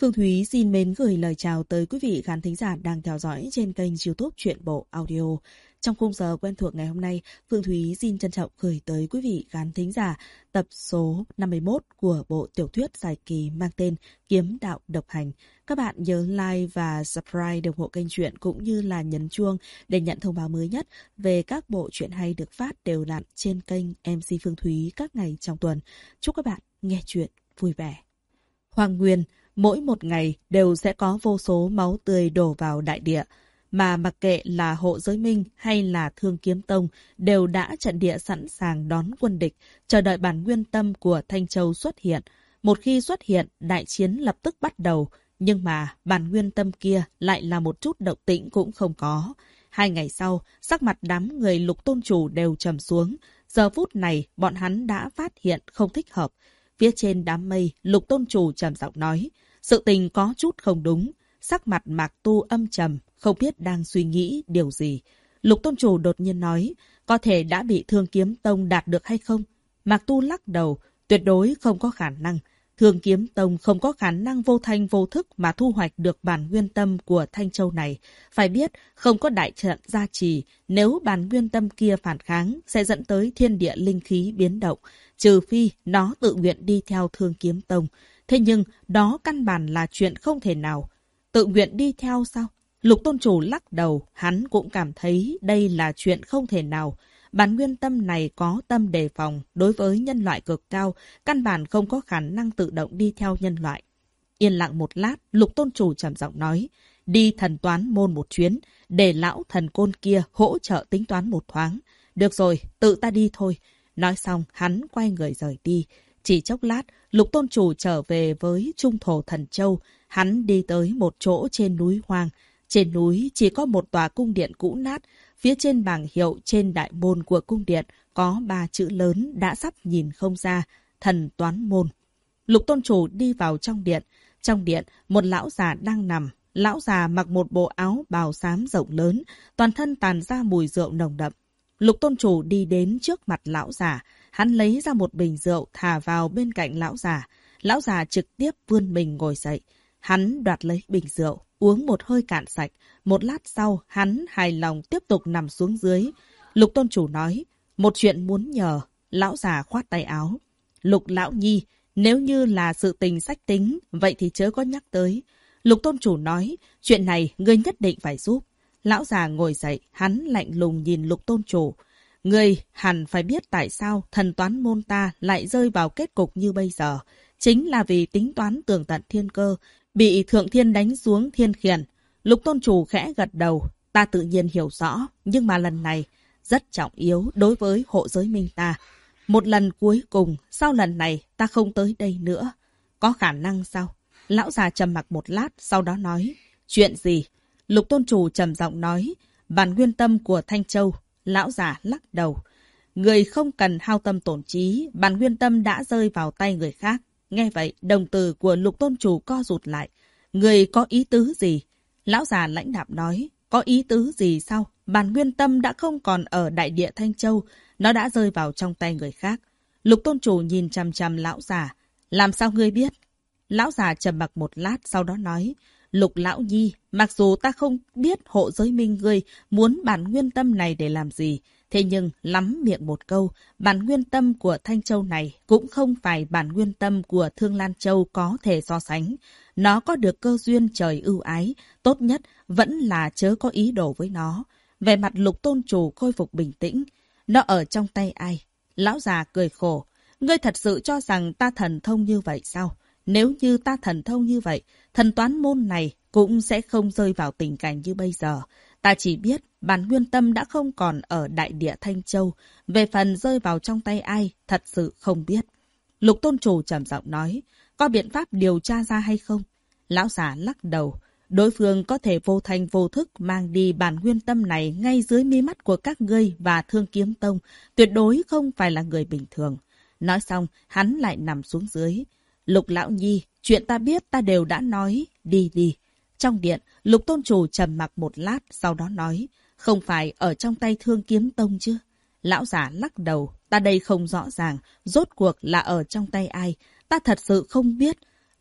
Phương Thúy xin mến gửi lời chào tới quý vị khán thính giả đang theo dõi trên kênh YouTube Truyện Bộ Audio. Trong khung giờ quen thuộc ngày hôm nay, Phương Thúy xin trân trọng gửi tới quý vị khán thính giả tập số 51 của bộ tiểu thuyết dài kỳ mang tên Kiếm Đạo Độc Hành. Các bạn nhớ like và subscribe ủng hộ kênh truyện cũng như là nhấn chuông để nhận thông báo mới nhất về các bộ truyện hay được phát đều đặn trên kênh MC Phương Thúy các ngày trong tuần. Chúc các bạn nghe truyện vui vẻ. Hoàng Nguyên, mỗi một ngày đều sẽ có vô số máu tươi đổ vào đại địa, mà mặc kệ là Hộ Giới Minh hay là Thương Kiếm Tông đều đã trận địa sẵn sàng đón quân địch, chờ đợi bản nguyên tâm của Thanh Châu xuất hiện. Một khi xuất hiện, đại chiến lập tức bắt đầu, nhưng mà bản nguyên tâm kia lại là một chút động tĩnh cũng không có. 2 ngày sau, sắc mặt đám người Lục Tôn Chủ đều trầm xuống. Giờ phút này, bọn hắn đã phát hiện không thích hợp. Phía trên đám mây, Lục Tôn Chủ trầm giọng nói, sự tình có chút không đúng. Sắc mặt Mạc Tu âm trầm, không biết đang suy nghĩ điều gì. Lục Tôn Chủ đột nhiên nói, có thể đã bị Thương Kiếm Tông đạt được hay không? Mạc Tu lắc đầu, tuyệt đối không có khả năng. Thương Kiếm Tông không có khả năng vô thanh vô thức mà thu hoạch được bản nguyên tâm của Thanh Châu này. Phải biết, không có đại trận gia trì, nếu bản nguyên tâm kia phản kháng sẽ dẫn tới thiên địa linh khí biến động, trừ phi nó tự nguyện đi theo Thương Kiếm Tông. Thế nhưng, đó căn bản là chuyện không thể nào. Tự nguyện đi theo sao? Lục Tôn Chủ lắc đầu, hắn cũng cảm thấy đây là chuyện không thể nào. Bản nguyên tâm này có tâm đề phòng, đối với nhân loại cực cao, căn bản không có khả năng tự động đi theo nhân loại. Yên lặng một lát, Lục Tôn Chủ trầm giọng nói, đi thần toán môn một chuyến, để lão thần côn kia hỗ trợ tính toán một thoáng. Được rồi, tự ta đi thôi. Nói xong, hắn quay người rời đi. Chỉ chốc lát, Lục Tôn Chủ trở về với Trung Thổ Thần Châu. Hắn đi tới một chỗ trên núi hoang. Trên núi chỉ có một tòa cung điện cũ nát. Phía trên bảng hiệu trên đại môn của cung điện có 3 chữ lớn đã sắp nhìn không ra, Thần Toán Môn. Lục Tôn Chủ đi vào trong điện. Trong điện, một lão già đang nằm. Lão già mặc một bộ áo bào xám rộng lớn, toàn thân tàn ra mùi rượu nồng đậm. Lục Tôn Chủ đi đến trước mặt lão già. Hắn lấy ra một bình rượu thả vào bên cạnh lão già. Lão già trực tiếp vươn mình ngồi dậy. Hắn đoạt lấy bình rượu, uống một hơi cạn sạch. Một lát sau, hắn hài lòng tiếp tục nằm xuống dưới. Lục Tôn Chủ nói, một chuyện muốn nhờ. Lão già khoát tay áo. Lục Lão Nhi, nếu như là sự tình sách tính, vậy thì chớ có nhắc tới. Lục Tôn Chủ nói, chuyện này ngươi nhất định phải giúp. Lão già ngồi dậy, hắn lạnh lùng nhìn Lục Tôn Chủ. Ngươi hẳn phải biết tại sao thần toán môn ta lại rơi vào kết cục như bây giờ. Chính là vì tính toán tường tận thiên cơ, bị Thượng Thiên đánh xuống thiên khiển. Lục Tôn Chủ khẽ gật đầu, ta tự nhiên hiểu rõ, nhưng mà lần này rất trọng yếu đối với Hộ Giới Minh ta. Một lần cuối cùng, sau lần này ta không tới đây nữa. Có khả năng sao? Lão già trầm mặc một lát, sau đó nói, chuyện gì? Lục Tôn Chủ trầm giọng nói, bản nguyên tâm của Thanh Châu. Lão già lắc đầu. Người không cần hao tâm tổn trí, bản nguyên tâm đã rơi vào tay người khác. Nghe vậy, đồng tử của Lục Tôn Chủ co rụt lại. Người có ý tứ gì? Lão già lãnh đạm nói, có ý tứ gì sao? Bản nguyên tâm đã không còn ở đại địa Thanh Châu, nó đã rơi vào trong tay người khác. Lục Tôn Chủ nhìn chằm chằm lão già. Làm sao ngươi biết? Lão già trầm mặc một lát, sau đó nói, Lục Lão Nhi, mặc dù ta không biết Hộ Giới Minh ngươi muốn bản nguyên tâm này để làm gì, thế nhưng lắm miệng một câu, bản nguyên tâm của Thanh Châu này cũng không phải bản nguyên tâm của Thương Lan Châu có thể so sánh. Nó có được cơ duyên trời ưu ái, tốt nhất vẫn là chớ có ý đồ với nó. Về mặt Lục Tôn Chủ khôi phục bình tĩnh, nó ở trong tay ai? Lão già cười khổ, ngươi thật sự cho rằng ta thần thông như vậy sao? Nếu như ta thần thông như vậy, thần toán môn này cũng sẽ không rơi vào tình cảnh như bây giờ. Ta chỉ biết bản nguyên tâm đã không còn ở đại địa Thanh Châu. Về phần rơi vào trong tay ai, thật sự không biết. Lục Tôn Chủ trầm giọng nói, có biện pháp điều tra ra hay không? Lão già lắc đầu. Đối phương có thể vô thanh vô thức mang đi bản nguyên tâm này ngay dưới mi mắt của các ngươi và Thương Kiếm Tông. Tuyệt đối không phải là người bình thường. Nói xong, hắn lại nằm xuống dưới. Lục Lão Nhi, chuyện ta biết ta đều đã nói, đi đi. Trong điện, Lục Tôn Chủ trầm mặc một lát, sau đó nói, không phải ở trong tay Thương Kiếm Tông chứ? Lão giả lắc đầu, ta đây không rõ ràng, rốt cuộc là ở trong tay ai, ta thật sự không biết.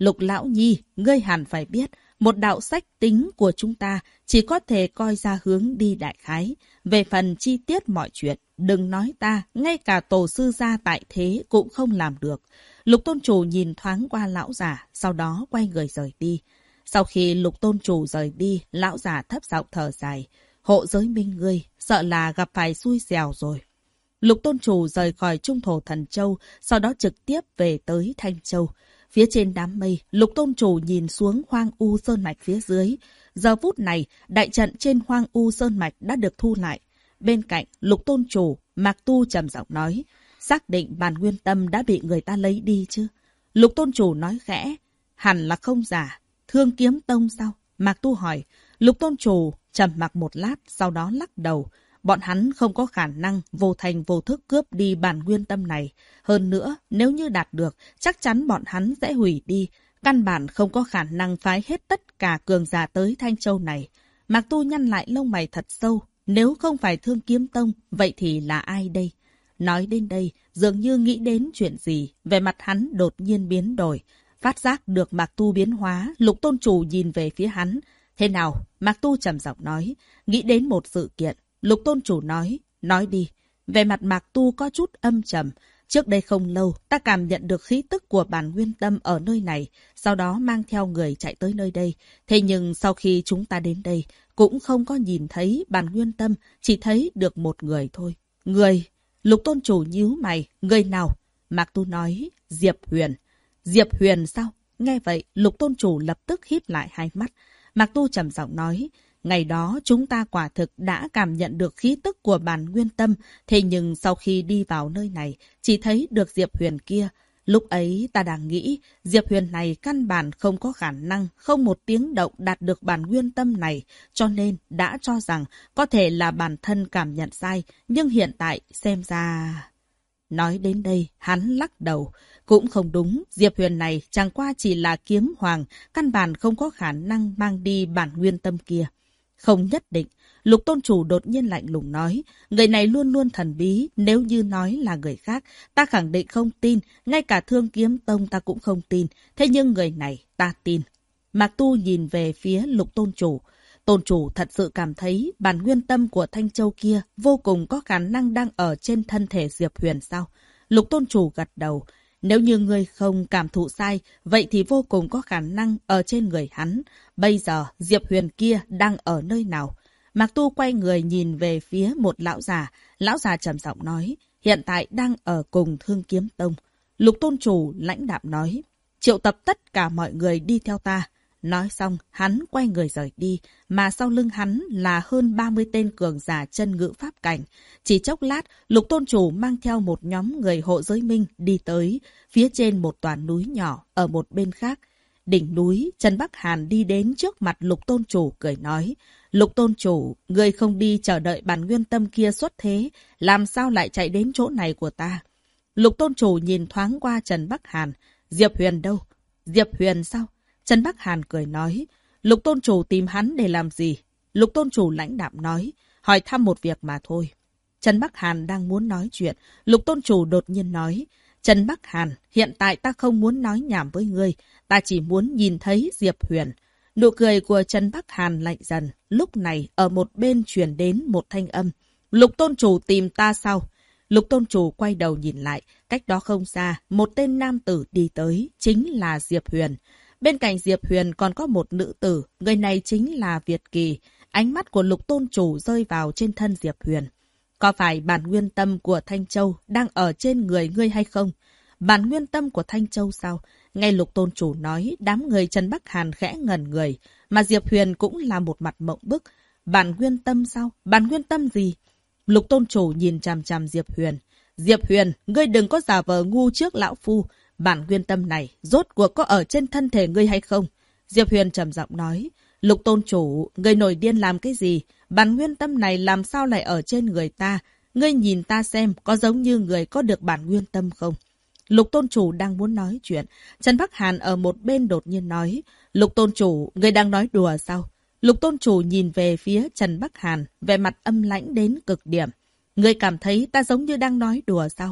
Lục Lão Nhi, ngươi hẳn phải biết, một đạo sách tính của chúng ta chỉ có thể coi ra hướng đi đại khái. Về phần chi tiết mọi chuyện, đừng nói ta, ngay cả tổ sư gia tại thế cũng không làm được. Lục tôn chủ nhìn thoáng qua lão già, sau đó quay người rời đi. Sau khi lục tôn chủ rời đi, lão già thấp giọng thở dài. Hộ giới minh ngươi, sợ là gặp phải xui xẻo rồi. Lục tôn chủ rời khỏi trung thổ Thần Châu, sau đó trực tiếp về tới Thanh Châu. Phía trên đám mây, lục tôn chủ nhìn xuống Hoang U Sơn Mạch phía dưới. Giờ phút này, đại trận trên Hoang U Sơn Mạch đã được thu lại. Bên cạnh, lục tôn chủ, Mạc Tu trầm giọng nói, xác định Bàn Nguyên Tâm đã bị người ta lấy đi chứ? Lục tôn chủ nói khẽ, hẳn là không giả. Thương Kiếm Tông sao? Mạc Tu hỏi. Lục tôn chủ trầm mặc một lát, sau đó lắc đầu. Bọn hắn không có khả năng vô thành vô thức cướp đi Bàn Nguyên Tâm này. Hơn nữa, nếu như đạt được, chắc chắn bọn hắn sẽ hủy đi. Căn bản không có khả năng phái hết tất cả cường giả tới Thanh Châu này. Mạc Tu nhăn lại lông mày thật sâu. Nếu không phải Thương Kiếm Tông, vậy thì là ai đây? Nói đến đây, dường như nghĩ đến chuyện gì, vẻ mặt hắn đột nhiên biến đổi. Phát giác được Mạc Tu biến hóa, lục tôn chủ nhìn về phía hắn. Thế nào? Mạc Tu trầm giọng nói. Nghĩ đến một sự kiện. Lục tôn chủ nói đi. Về mặt Mạc Tu có chút âm trầm. Trước đây không lâu, ta cảm nhận được khí tức của Bàn Nguyên Tâm ở nơi này, sau đó mang theo người chạy tới nơi đây. Thế nhưng sau khi chúng ta đến đây, cũng không có nhìn thấy Bàn Nguyên Tâm, chỉ thấy được một người thôi. Người? Lục tôn chủ nhíu mày. Người nào? Mạc Tu nói, Diệp Huyền. Diệp Huyền sao? Nghe vậy, lục tôn chủ lập tức híp lại hai mắt. Mạc Tu trầm giọng nói, ngày đó chúng ta quả thực đã cảm nhận được khí tức của Bàn Nguyên Tâm, thế nhưng sau khi đi vào nơi này, chỉ thấy được Diệp Huyền kia. Lúc ấy ta đang nghĩ, Diệp Huyền này căn bản không có khả năng, không một tiếng động đạt được Bàn Nguyên Tâm này, cho nên đã cho rằng có thể là bản thân cảm nhận sai, nhưng hiện tại xem ra... Nói đến đây, hắn lắc đầu. Cũng không đúng, Diệp Huyền này chẳng qua chỉ là kiếm hoàng, căn bản không có khả năng mang đi Bản Nguyên Tâm kia. Không nhất định, lục tôn chủ đột nhiên lạnh lùng nói, người này luôn luôn thần bí, nếu như nói là người khác, ta khẳng định không tin, ngay cả Thương Kiếm Tông ta cũng không tin, thế nhưng người này ta tin. Mạc Tu nhìn về phía lục tôn chủ. Tôn chủ thật sự cảm thấy Bản Nguyên Tâm của Thanh Châu kia vô cùng có khả năng đang ở trên thân thể Diệp Huyền sao? Lục tôn chủ gật đầu. Nếu như ngươi không cảm thụ sai, vậy thì vô cùng có khả năng ở trên người hắn. Bây giờ Diệp Huyền kia đang ở nơi nào? Mạc Tu quay người nhìn về phía một lão già. Lão già trầm giọng nói, hiện tại đang ở cùng Thương Kiếm Tông. Lục tôn chủ lãnh đạm nói, triệu tập tất cả mọi người đi theo ta. Nói xong, hắn quay người rời đi, mà sau lưng hắn là hơn 30 tên cường giả chân ngữ pháp cảnh. Chỉ chốc lát, lục tôn chủ mang theo một nhóm người hộ giới minh đi tới, phía trên một tòa núi nhỏ ở một bên khác. Đỉnh núi, Trần Bắc Hàn đi đến trước mặt lục tôn chủ cười nói, lục tôn chủ, người không đi chờ đợi Bản Nguyên Tâm kia xuất thế, làm sao lại chạy đến chỗ này của ta? Lục tôn chủ nhìn thoáng qua Trần Bắc Hàn, Diệp Huyền đâu? Diệp Huyền sao? Trần Bắc Hàn cười nói, lục tôn chủ tìm hắn để làm gì? Lục tôn chủ lãnh đạm nói, hỏi thăm một việc mà thôi. Trần Bắc Hàn đang muốn nói chuyện, lục tôn chủ đột nhiên nói, Trần Bắc Hàn, hiện tại ta không muốn nói nhảm với ngươi, ta chỉ muốn nhìn thấy Diệp Huyền. Nụ cười của Trần Bắc Hàn lạnh dần, lúc này ở một bên truyền đến một thanh âm. Lục tôn chủ tìm ta sao? Lục tôn chủ quay đầu nhìn lại, cách đó không xa, một tên nam tử đi tới, chính là Diệp Huyền. Bên cạnh Diệp Huyền còn có một nữ tử, người này chính là Việt Kỳ. Ánh mắt của lục tôn chủ rơi vào trên thân Diệp Huyền. Có phải Bản Nguyên Tâm của Thanh Châu đang ở trên người ngươi hay không? Bản Nguyên Tâm của Thanh Châu sao? Nghe lục tôn chủ nói, đám người Trần Bắc Hàn khẽ ngẩn người, mà Diệp Huyền cũng là một mặt mộng bức. Bản Nguyên Tâm sao? Bản Nguyên Tâm gì? Lục tôn chủ nhìn chằm chằm Diệp Huyền. Diệp Huyền, ngươi đừng có giả vờ ngu trước lão phu. Bản Nguyên Tâm này, rốt cuộc có ở trên thân thể ngươi hay không? Diệp Huyền trầm giọng nói. Lục tôn chủ, ngươi nổi điên làm cái gì? Bản Nguyên Tâm này làm sao lại ở trên người ta? Ngươi nhìn ta xem, có giống như người có được Bản Nguyên Tâm không? Lục tôn chủ đang muốn nói chuyện. Trần Bắc Hàn ở một bên đột nhiên nói. Lục tôn chủ, ngươi đang nói đùa sao? Lục tôn chủ nhìn về phía Trần Bắc Hàn, vẻ mặt âm lãnh đến cực điểm. Ngươi cảm thấy ta giống như đang nói đùa sao?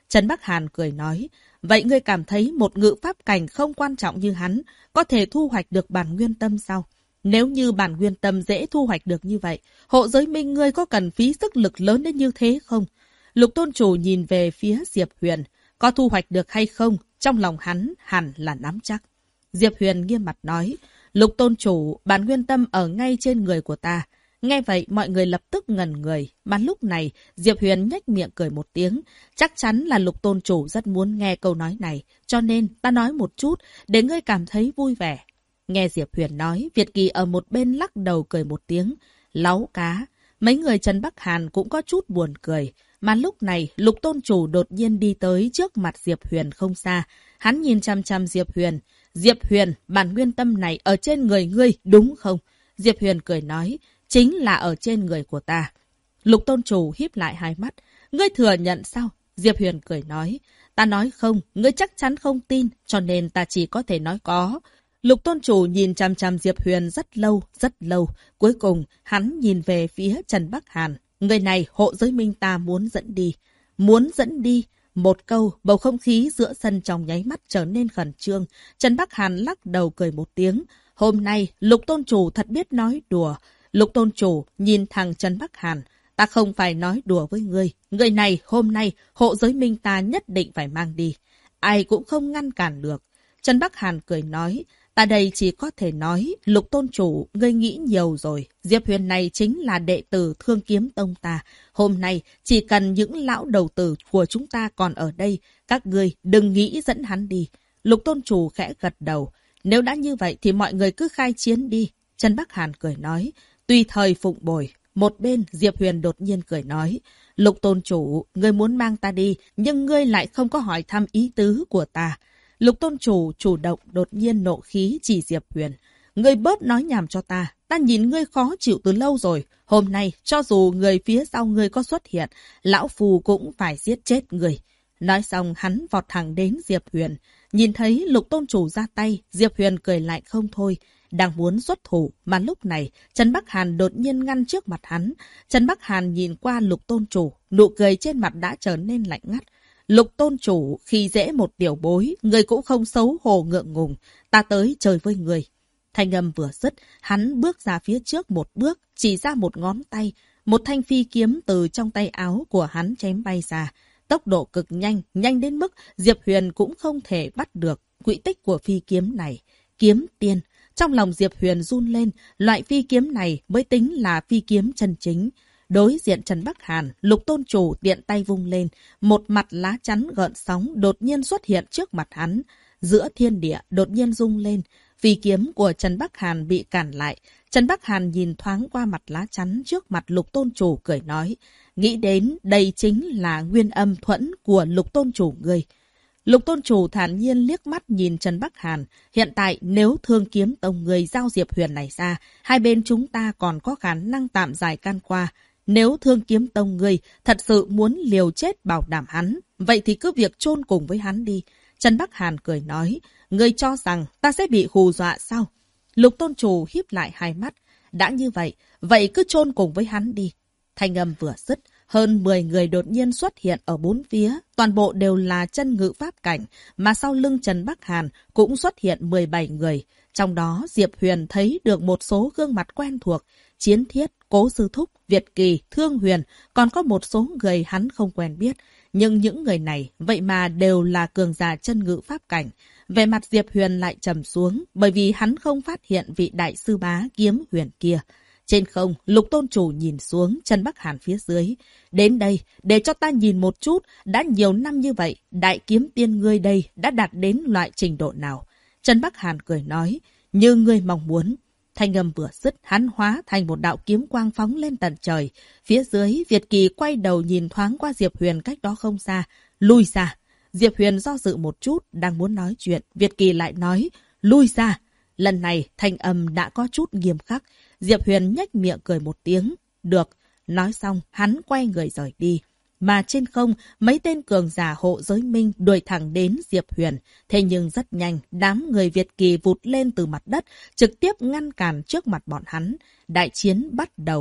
Trần Bắc Hàn cười nói, vậy ngươi cảm thấy một ngự pháp cảnh không quan trọng như hắn có thể thu hoạch được bản nguyên tâm sao? Nếu như bản nguyên tâm dễ thu hoạch được như vậy, hộ giới minh ngươi có cần phí sức lực lớn đến như thế không? Lục tôn chủ nhìn về phía Diệp Huyền, có thu hoạch được hay không? Trong lòng hắn hẳn là nắm chắc. Diệp Huyền nghiêm mặt nói, Lục tôn chủ, bản nguyên tâm ở ngay trên người của ta. Nghe vậy mọi người lập tức ngẩn người, mà lúc này Diệp Huyền nhếch miệng cười một tiếng. Chắc chắn là Lục tôn chủ rất muốn nghe câu nói này, cho nên ta nói một chút để ngươi cảm thấy vui vẻ. Nghe Diệp Huyền nói, Việt Kỳ ở một bên lắc đầu cười một tiếng. Láu cá, mấy người Trần Bắc Hàn cũng có chút buồn cười. Mà lúc này, Lục tôn chủ đột nhiên đi tới trước mặt Diệp Huyền không xa. Hắn nhìn chăm chăm Diệp Huyền. Diệp Huyền, bản nguyên tâm này ở trên người ngươi, đúng không? Diệp Huyền cười nói, chính là ở trên người của ta. Lục tôn chủ híp lại hai mắt. Ngươi thừa nhận sao? Diệp Huyền cười nói, ta nói không, ngươi chắc chắn không tin, cho nên ta chỉ có thể nói có. Lục tôn chủ nhìn chăm chăm Diệp Huyền rất lâu. Cuối cùng, hắn nhìn về phía Trần Bắc Hàn. Người này hộ giới minh ta muốn dẫn đi. Muốn dẫn đi. Một câu, bầu không khí giữa sân trong nháy mắt trở nên khẩn trương. Trần Bắc Hàn lắc đầu cười một tiếng. Hôm nay, Lục tôn chủ thật biết nói đùa. Lục tôn chủ nhìn thằng Trần Bắc Hàn. Ta không phải nói đùa với ngươi. Người này hôm nay, hộ giới minh ta nhất định phải mang đi. Ai cũng không ngăn cản được. Trần Bắc Hàn cười nói. Ta đây chỉ có thể nói, Lục tôn chủ, ngươi nghĩ nhiều rồi. Diệp Huyền này chính là đệ tử Thương Kiếm Tông ta. Hôm nay, chỉ cần những lão đầu tử của chúng ta còn ở đây, các ngươi đừng nghĩ dẫn hắn đi. Lục tôn chủ khẽ gật đầu. Nếu đã như vậy thì mọi người cứ khai chiến đi. Trần Bắc Hàn cười nói, tùy thời phụng bồi. Một bên, Diệp Huyền đột nhiên cười nói, Lục tôn chủ, ngươi muốn mang ta đi, nhưng ngươi lại không có hỏi thăm ý tứ của ta. Lục tôn chủ chủ động đột nhiên nộ khí chỉ Diệp Huyền. Ngươi bớt nói nhảm cho ta. Ta nhìn ngươi khó chịu từ lâu rồi. Hôm nay, cho dù người phía sau ngươi có xuất hiện, lão phù cũng phải giết chết ngươi. Nói xong, hắn vọt thẳng đến Diệp Huyền. Nhìn thấy Lục tôn chủ ra tay, Diệp Huyền cười lạnh không thôi. Đang muốn xuất thủ, mà lúc này, Trần Bắc Hàn đột nhiên ngăn trước mặt hắn. Trần Bắc Hàn nhìn qua Lục tôn chủ, nụ cười trên mặt đã trở nên lạnh ngắt. Lục tôn chủ, khi dễ một tiểu bối, người cũng không xấu hổ ngượng ngùng. Ta tới chơi với người. Thanh âm vừa dứt, hắn bước ra phía trước một bước, chỉ ra một ngón tay. Một thanh phi kiếm từ trong tay áo của hắn chém bay ra. Tốc độ cực nhanh, nhanh đến mức Diệp Huyền cũng không thể bắt được quỹ tích của phi kiếm này. Kiếm tiên. Trong lòng Diệp Huyền run lên, loại phi kiếm này mới tính là phi kiếm chân chính. Đối diện Trần Bắc Hàn, Lục tôn chủ tiện tay vung lên, một mặt lá chắn gợn sóng đột nhiên xuất hiện trước mặt hắn. Giữa thiên địa đột nhiên rung lên, phi kiếm của Trần Bắc Hàn bị cản lại. Trần Bắc Hàn nhìn thoáng qua mặt lá chắn trước mặt Lục tôn chủ cười nói, nghĩ đến đây chính là nguyên âm thuẫn của Lục tôn chủ ngươi. Lục tôn chủ thản nhiên liếc mắt nhìn Trần Bắc Hàn. Hiện tại nếu Thương Kiếm Tông người giao Diệp Huyền này ra, hai bên chúng ta còn có khả năng tạm giải can qua. Nếu Thương Kiếm Tông người thật sự muốn liều chết bảo đảm hắn, vậy thì cứ việc chôn cùng với hắn đi. Trần Bắc Hàn cười nói, ngươi cho rằng ta sẽ bị hù dọa sao? Lục tôn chủ híp lại hai mắt. Đã như vậy, vậy cứ chôn cùng với hắn đi. Thanh âm vừa dứt, hơn 10 người đột nhiên xuất hiện ở bốn phía. Toàn bộ đều là chân ngự pháp cảnh, mà sau lưng Trần Bắc Hàn cũng xuất hiện 17 người. Trong đó Diệp Huyền thấy được một số gương mặt quen thuộc. Chiến Thiết, Cố Sư Thúc, Việt Kỳ, Thương Huyền, còn có một số người hắn không quen biết. Nhưng những người này vậy mà đều là cường giả chân ngự pháp cảnh. Về mặt Diệp Huyền lại trầm xuống, bởi vì hắn không phát hiện vị đại sư bá Kiếm Huyền kia. Trên không, Lục tôn chủ nhìn xuống Trần Bắc Hàn phía dưới. Đến đây, để cho ta nhìn một chút, đã nhiều năm như vậy, đại kiếm tiên ngươi đây đã đạt đến loại trình độ nào? Trần Bắc Hàn cười nói, như ngươi mong muốn. Thanh âm vừa dứt, hắn hóa thành một đạo kiếm quang phóng lên tận trời. Phía dưới, Việt Kỳ quay đầu nhìn thoáng qua Diệp Huyền cách đó không xa. Lui ra. Diệp Huyền do dự một chút, đang muốn nói chuyện. Việt Kỳ lại nói, lui ra. Lần này, thanh âm đã có chút nghiêm khắc. Diệp Huyền nhếch miệng cười một tiếng. Được. Nói xong, hắn quay người rời đi. Mà trên không, mấy tên cường giả hộ giới minh đuổi thẳng đến Diệp Huyền. Thế nhưng rất nhanh, đám người Việt Kỳ vụt lên từ mặt đất, trực tiếp ngăn cản trước mặt bọn hắn. Đại chiến bắt đầu.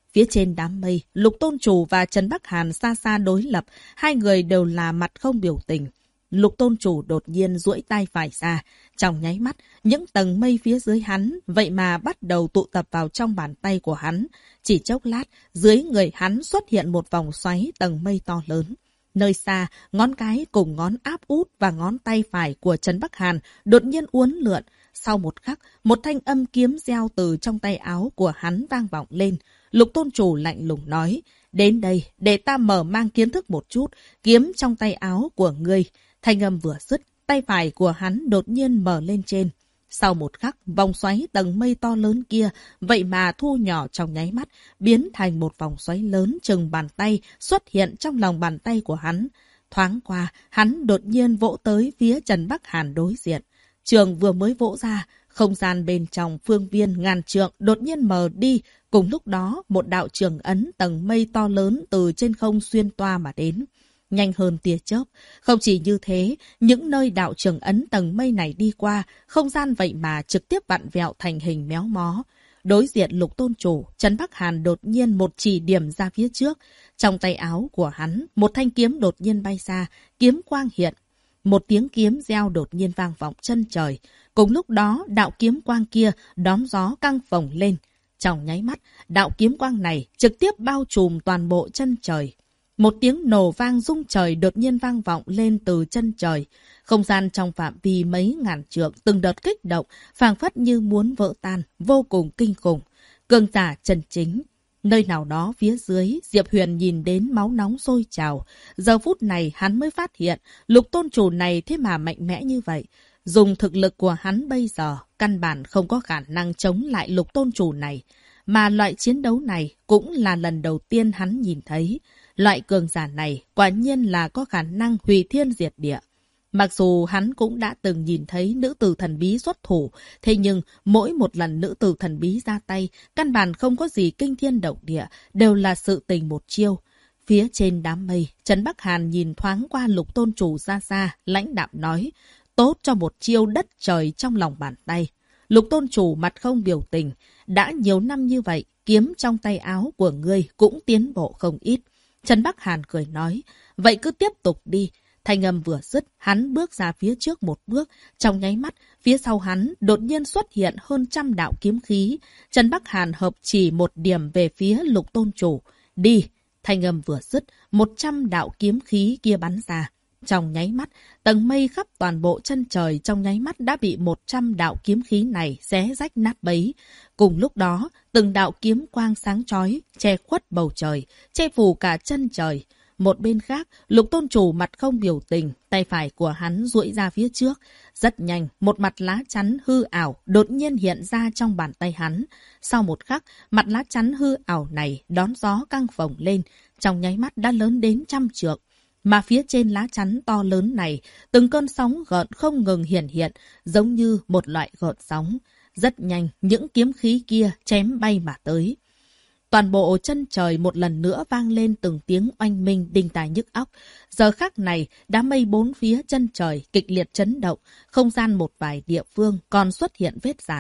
Phía trên đám mây, Lục Tôn Chủ và Trần Bắc Hàn xa xa đối lập, hai người đều là mặt không biểu tình. Lục Tôn Chủ đột nhiên duỗi tay phải ra, trong nháy mắt, những tầng mây phía dưới hắn vậy mà bắt đầu tụ tập vào trong bàn tay của hắn. Chỉ chốc lát, dưới người hắn xuất hiện một vòng xoáy tầng mây to lớn. Nơi xa, ngón cái cùng ngón áp út và ngón tay phải của Trần Bắc Hàn đột nhiên uốn lượn. Sau một khắc, một thanh âm kiếm reo từ trong tay áo của hắn vang vọng lên. Lục Tôn Chủ lạnh lùng nói, đến đây để ta mở mang kiến thức một chút, kiếm trong tay áo của ngươi. Thanh âm vừa dứt, tay phải của hắn đột nhiên mở lên trên. Sau một khắc, vòng xoáy tầng mây to lớn kia, vậy mà thu nhỏ trong nháy mắt, biến thành một vòng xoáy lớn chừng bàn tay xuất hiện trong lòng bàn tay của hắn. Thoáng qua, hắn đột nhiên vỗ tới phía Trần Bắc Hàn đối diện. Trường vừa mới vỗ ra, không gian bên trong phương viên ngàn trượng đột nhiên mờ đi. Cùng lúc đó, một đạo trường ấn tầng mây to lớn từ trên không xuyên toa mà đến. Nhanh hơn tia chớp. Không chỉ như thế, những nơi đạo trường ấn tầng mây này đi qua, không gian vậy mà trực tiếp vặn vẹo thành hình méo mó. Đối diện Lục Tôn Chủ, Trần Bắc Hàn đột nhiên một chỉ điểm ra phía trước. Trong tay áo của hắn, một thanh kiếm đột nhiên bay ra, kiếm quang hiện. Một tiếng kiếm reo đột nhiên vang vọng chân trời. Cùng lúc đó, đạo kiếm quang kia đón gió căng phồng lên. Trong nháy mắt, đạo kiếm quang này trực tiếp bao trùm toàn bộ chân trời. Một tiếng nổ vang rung trời đột nhiên vang vọng lên từ chân trời. Không gian trong phạm vi mấy ngàn trượng từng đợt kích động, phảng phất như muốn vỡ tan, vô cùng kinh khủng. Cường giả chân chính. Nơi nào đó phía dưới, Diệp Huyền nhìn đến máu nóng sôi trào. Giờ phút này hắn mới phát hiện, Lục Tôn Chủ này thế mà mạnh mẽ như vậy. Dùng thực lực của hắn bây giờ, căn bản không có khả năng chống lại Lục Tôn Chủ này. Mà loại chiến đấu này cũng là lần đầu tiên hắn nhìn thấy. Loại cường giả này quả nhiên là có khả năng hủy thiên diệt địa. Mặc dù hắn cũng đã từng nhìn thấy nữ tử thần bí xuất thủ, thế nhưng mỗi một lần nữ tử thần bí ra tay, căn bản không có gì kinh thiên động địa, đều là sự tình một chiêu. Phía trên đám mây, Trần Bắc Hàn nhìn thoáng qua Lục Tôn Chủ ra xa, lãnh đạm nói, tốt cho một chiêu đất trời trong lòng bàn tay. Lục Tôn Chủ mặt không biểu tình, đã nhiều năm như vậy, kiếm trong tay áo của ngươi cũng tiến bộ không ít. Trần Bắc Hàn cười nói, vậy cứ tiếp tục đi. Thanh âm vừa dứt, hắn bước ra phía trước một bước. Trong nháy mắt, phía sau hắn đột nhiên xuất hiện hơn 100 đạo kiếm khí. Trần Bắc Hàn hợp chỉ một điểm về phía Lục Tôn Chủ. Đi! Thanh âm vừa dứt, 100 đạo kiếm khí kia bắn ra. Trong nháy mắt, tầng mây khắp toàn bộ chân trời trong nháy mắt đã bị 100 đạo kiếm khí này xé rách nát bấy. Cùng lúc đó, từng đạo kiếm quang sáng chói che khuất bầu trời, che phủ cả chân trời. Một bên khác, Lục Tôn Chủ mặt không biểu tình, tay phải của hắn duỗi ra phía trước. Rất nhanh, một mặt lá chắn hư ảo đột nhiên hiện ra trong bàn tay hắn. Sau một khắc, mặt lá chắn hư ảo này đón gió căng phồng lên, trong nháy mắt đã lớn đến 100 trượng. Mà phía trên lá chắn to lớn này, từng cơn sóng gợn không ngừng hiện, giống như một loại gợn sóng. Rất nhanh, những kiếm khí kia chém bay mà tới. Toàn bộ chân trời một lần nữa vang lên từng tiếng oanh minh đinh tai nhức óc. Giờ khắc này, đám mây bốn phía chân trời kịch liệt chấn động, không gian một vài địa phương còn xuất hiện vết rạn.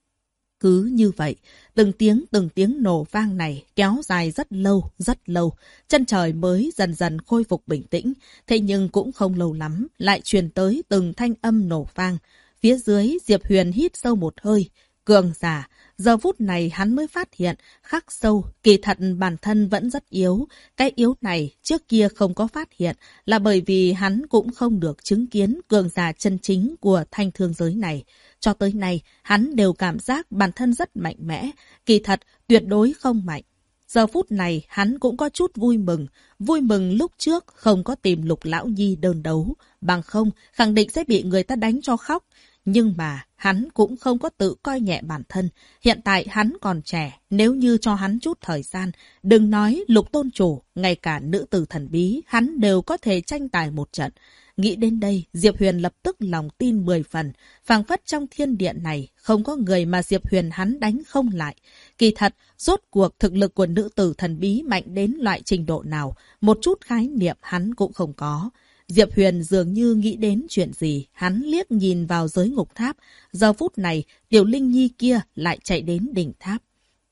Cứ như vậy, từng tiếng nổ vang này kéo dài rất lâu, chân trời mới dần dần khôi phục bình tĩnh. Thế nhưng cũng không lâu lắm, lại truyền tới từng thanh âm nổ vang. Phía dưới, Diệp Huyền hít sâu một hơi. Cường giả, giờ phút này hắn mới phát hiện, khắc sâu, kỳ thật bản thân vẫn rất yếu. Cái yếu này trước kia không có phát hiện là bởi vì hắn cũng không được chứng kiến cường giả chân chính của thanh thương giới này. Cho tới nay, hắn đều cảm giác bản thân rất mạnh mẽ, kỳ thật tuyệt đối không mạnh. Giờ phút này hắn cũng có chút vui mừng lúc trước không có tìm Lục Lão Nhi đơn đấu, bằng không khẳng định sẽ bị người ta đánh cho khóc. Nhưng mà hắn cũng không có tự coi nhẹ bản thân. Hiện tại hắn còn trẻ, nếu như cho hắn chút thời gian, đừng nói Lục Tôn Chủ, ngay cả nữ tử thần bí, hắn đều có thể tranh tài một trận. Nghĩ đến đây, Diệp Huyền lập tức lòng tin 10 phần, phảng phất trong thiên địa này, không có người mà Diệp Huyền hắn đánh không lại. Kỳ thật, rốt cuộc thực lực của nữ tử thần bí mạnh đến loại trình độ nào, một chút khái niệm hắn cũng không có. Diệp Huyền dường như nghĩ đến chuyện gì, hắn liếc nhìn vào giới ngục tháp. Giờ phút này, Tiểu Linh Nhi kia lại chạy đến đỉnh tháp.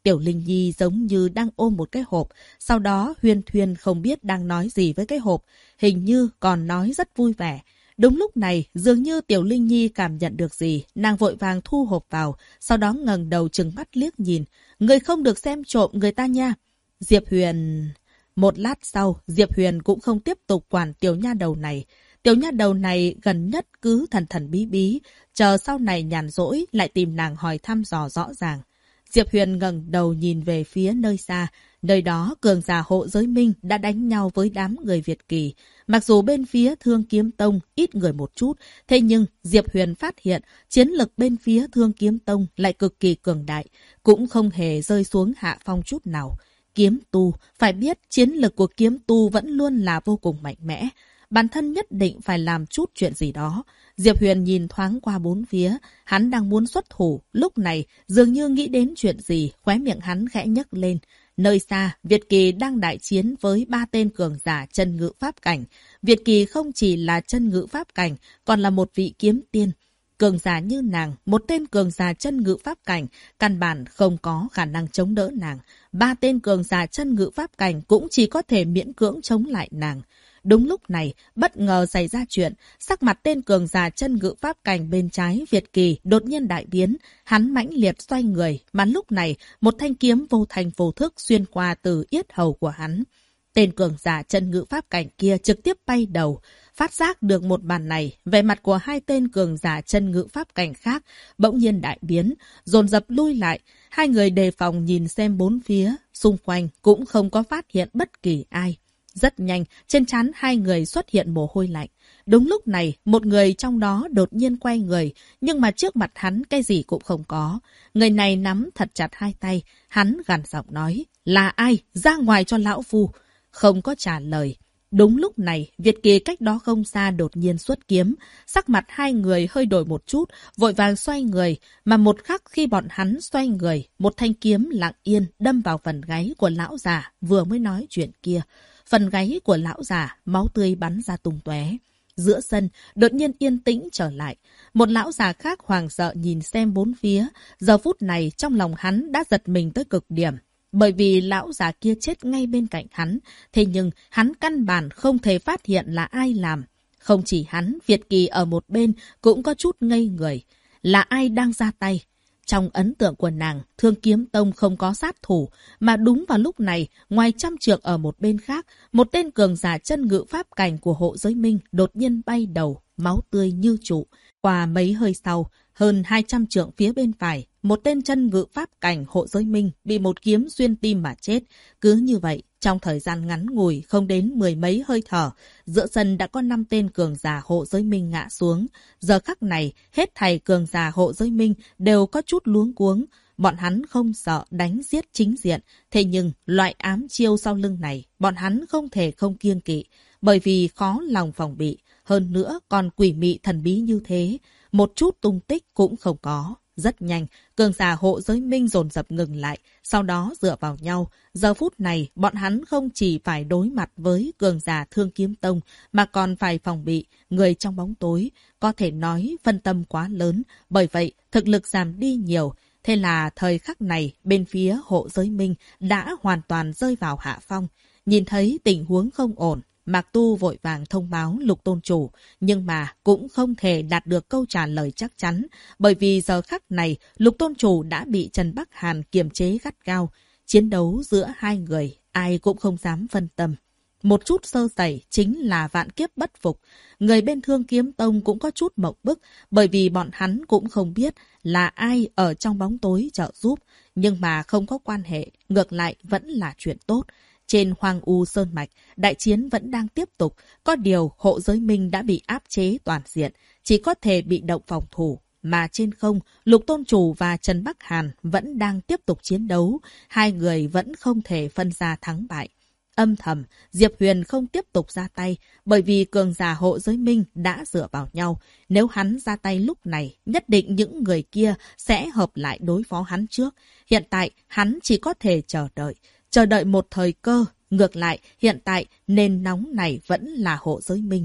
Tiểu Linh Nhi giống như đang ôm một cái hộp. Sau đó Huyên Thuyên không biết đang nói gì với cái hộp. Hình như còn nói rất vui vẻ. Đúng lúc này, dường như Tiểu Linh Nhi cảm nhận được gì. Nàng vội vàng thu hộp vào. Sau đó ngẩng đầu trừng mắt liếc nhìn. Người không được xem trộm người ta nha. Diệp Huyền... Một lát sau, Diệp Huyền cũng không tiếp tục quản tiểu nha đầu này. Tiểu nha đầu này gần nhất cứ thần thần bí bí, chờ sau này nhàn rỗi lại tìm nàng hỏi thăm dò rõ ràng. Diệp Huyền ngẩng đầu nhìn về phía nơi xa, nơi đó cường giả Hộ Giới Minh đã đánh nhau với đám người Việt Kỳ. Mặc dù bên phía Thương Kiếm Tông ít người một chút, thế nhưng Diệp Huyền phát hiện chiến lực bên phía Thương Kiếm Tông lại cực kỳ cường đại, cũng không hề rơi xuống hạ phong chút nào. Kiếm tu, phải biết chiến lực của kiếm tu vẫn luôn là vô cùng mạnh mẽ. Bản thân nhất định phải làm chút chuyện gì đó. Diệp Huyền nhìn thoáng qua bốn phía, hắn đang muốn xuất thủ. Lúc này, dường như nghĩ đến chuyện gì, khóe miệng hắn khẽ nhấc lên. Nơi xa, Việt Kỳ đang đại chiến với 3 tên cường giả chân ngự pháp cảnh. Việt Kỳ không chỉ là chân ngự pháp cảnh, còn là một vị kiếm tiên. Cường giả như nàng, một tên cường giả chân ngự pháp cảnh, căn bản không có khả năng chống đỡ nàng. 3 tên cường giả chân ngự pháp cảnh cũng chỉ có thể miễn cưỡng chống lại nàng. Đúng lúc này, bất ngờ xảy ra chuyện, sắc mặt tên cường giả chân ngự pháp cảnh bên trái Việt Kỳ đột nhiên đại biến, hắn mãnh liệt xoay người, mà lúc này, một thanh kiếm vô thành vô thức xuyên qua từ yết hầu của hắn. Tên cường giả chân ngự pháp cảnh kia trực tiếp bay đầu. Phát giác được một màn này, vẻ mặt của 2 tên cường giả chân ngự pháp cảnh khác bỗng nhiên đại biến, dồn dập lui lại. 2 người đề phòng nhìn xem bốn phía, xung quanh cũng không có phát hiện bất kỳ ai. Rất nhanh, trên trán 2 người xuất hiện mồ hôi lạnh. Đúng lúc này, một người trong đó đột nhiên quay người, nhưng mà trước mặt hắn cái gì cũng không có. Người này nắm thật chặt 2 tay, hắn gằn giọng nói, là ai? Ra ngoài cho lão phu. Không có trả lời. Đúng lúc này, Việt Kỳ cách đó không xa đột nhiên xuất kiếm. Sắc mặt 2 người hơi đổi một chút, vội vàng xoay người. Mà một khắc khi bọn hắn xoay người, một thanh kiếm lặng yên đâm vào phần gáy của lão già vừa mới nói chuyện kia. Phần gáy của lão già, máu tươi bắn ra tung tóe. Giữa sân, đột nhiên yên tĩnh trở lại. Một lão già khác hoảng sợ nhìn xem bốn phía. Giờ phút này trong lòng hắn đã giật mình tới cực điểm. Bởi vì lão già kia chết ngay bên cạnh hắn, thế nhưng hắn căn bản không thể phát hiện là ai làm. Không chỉ hắn, Việt Kỳ ở một bên cũng có chút ngây người. Là ai đang ra tay? Trong ấn tượng của nàng, Thương Kiếm Tông không có sát thủ, mà đúng vào lúc này, ngoài trăm trượng ở một bên khác, một tên cường giả chân ngự pháp cảnh của Hộ Giới Minh đột nhiên bay đầu, máu tươi như trụ. Qua mấy hơi sau, hơn 200 trượng phía bên phải, một tên chân ngự pháp cảnh Hộ Giới Minh bị một kiếm xuyên tim mà chết. Cứ như vậy, trong thời gian ngắn ngủi không đến 10 mấy hơi thở, giữa sân đã có 5 tên cường giả Hộ Giới Minh ngã xuống. Giờ khắc này, hết thảy cường giả Hộ Giới Minh đều có chút luống cuống. Bọn hắn không sợ đánh giết chính diện, thế nhưng loại ám chiêu sau lưng này, bọn hắn không thể không kiêng kỵ, bởi vì khó lòng phòng bị. Hơn nữa còn quỷ mị thần bí như thế, một chút tung tích cũng không có. Rất nhanh, cường giả Hộ Giới Minh dồn dập ngừng lại, sau đó dựa vào nhau. Giờ phút này, bọn hắn không chỉ phải đối mặt với cường giả Thương Kiếm Tông, mà còn phải phòng bị người trong bóng tối. Có thể nói phân tâm quá lớn, bởi vậy thực lực giảm đi nhiều. Thế là thời khắc này, bên phía Hộ Giới Minh đã hoàn toàn rơi vào hạ phong. Nhìn thấy tình huống không ổn, Mạc Tu vội vàng thông báo Lục Tôn Chủ, nhưng mà cũng không thể đạt được câu trả lời chắc chắn, bởi vì giờ khắc này Lục Tôn Chủ đã bị Trần Bắc Hàn kiềm chế gắt gao. Chiến đấu giữa 2 người, ai cũng không dám phân tâm. Một chút sơ sẩy chính là vạn kiếp bất phục. Người bên Thương Kiếm Tông cũng có chút mộng bức, bởi vì bọn hắn cũng không biết là ai ở trong bóng tối trợ giúp, nhưng mà không có quan hệ, ngược lại vẫn là chuyện tốt. Trên Hoang U Sơn Mạch, đại chiến vẫn đang tiếp tục, có điều Hộ Giới Minh đã bị áp chế toàn diện, chỉ có thể bị động phòng thủ. Mà trên không, Lục Tôn Chủ và Trần Bắc Hàn vẫn đang tiếp tục chiến đấu, 2 người vẫn không thể phân ra thắng bại. Âm thầm, Diệp Huyền không tiếp tục ra tay, bởi vì cường giả Hộ Giới Minh đã dựa vào nhau. Nếu hắn ra tay lúc này, nhất định những người kia sẽ hợp lại đối phó hắn trước. Hiện tại, hắn chỉ có thể chờ đợi một thời cơ. Ngược lại, hiện tại, nền nóng này vẫn là Hộ Giới Minh.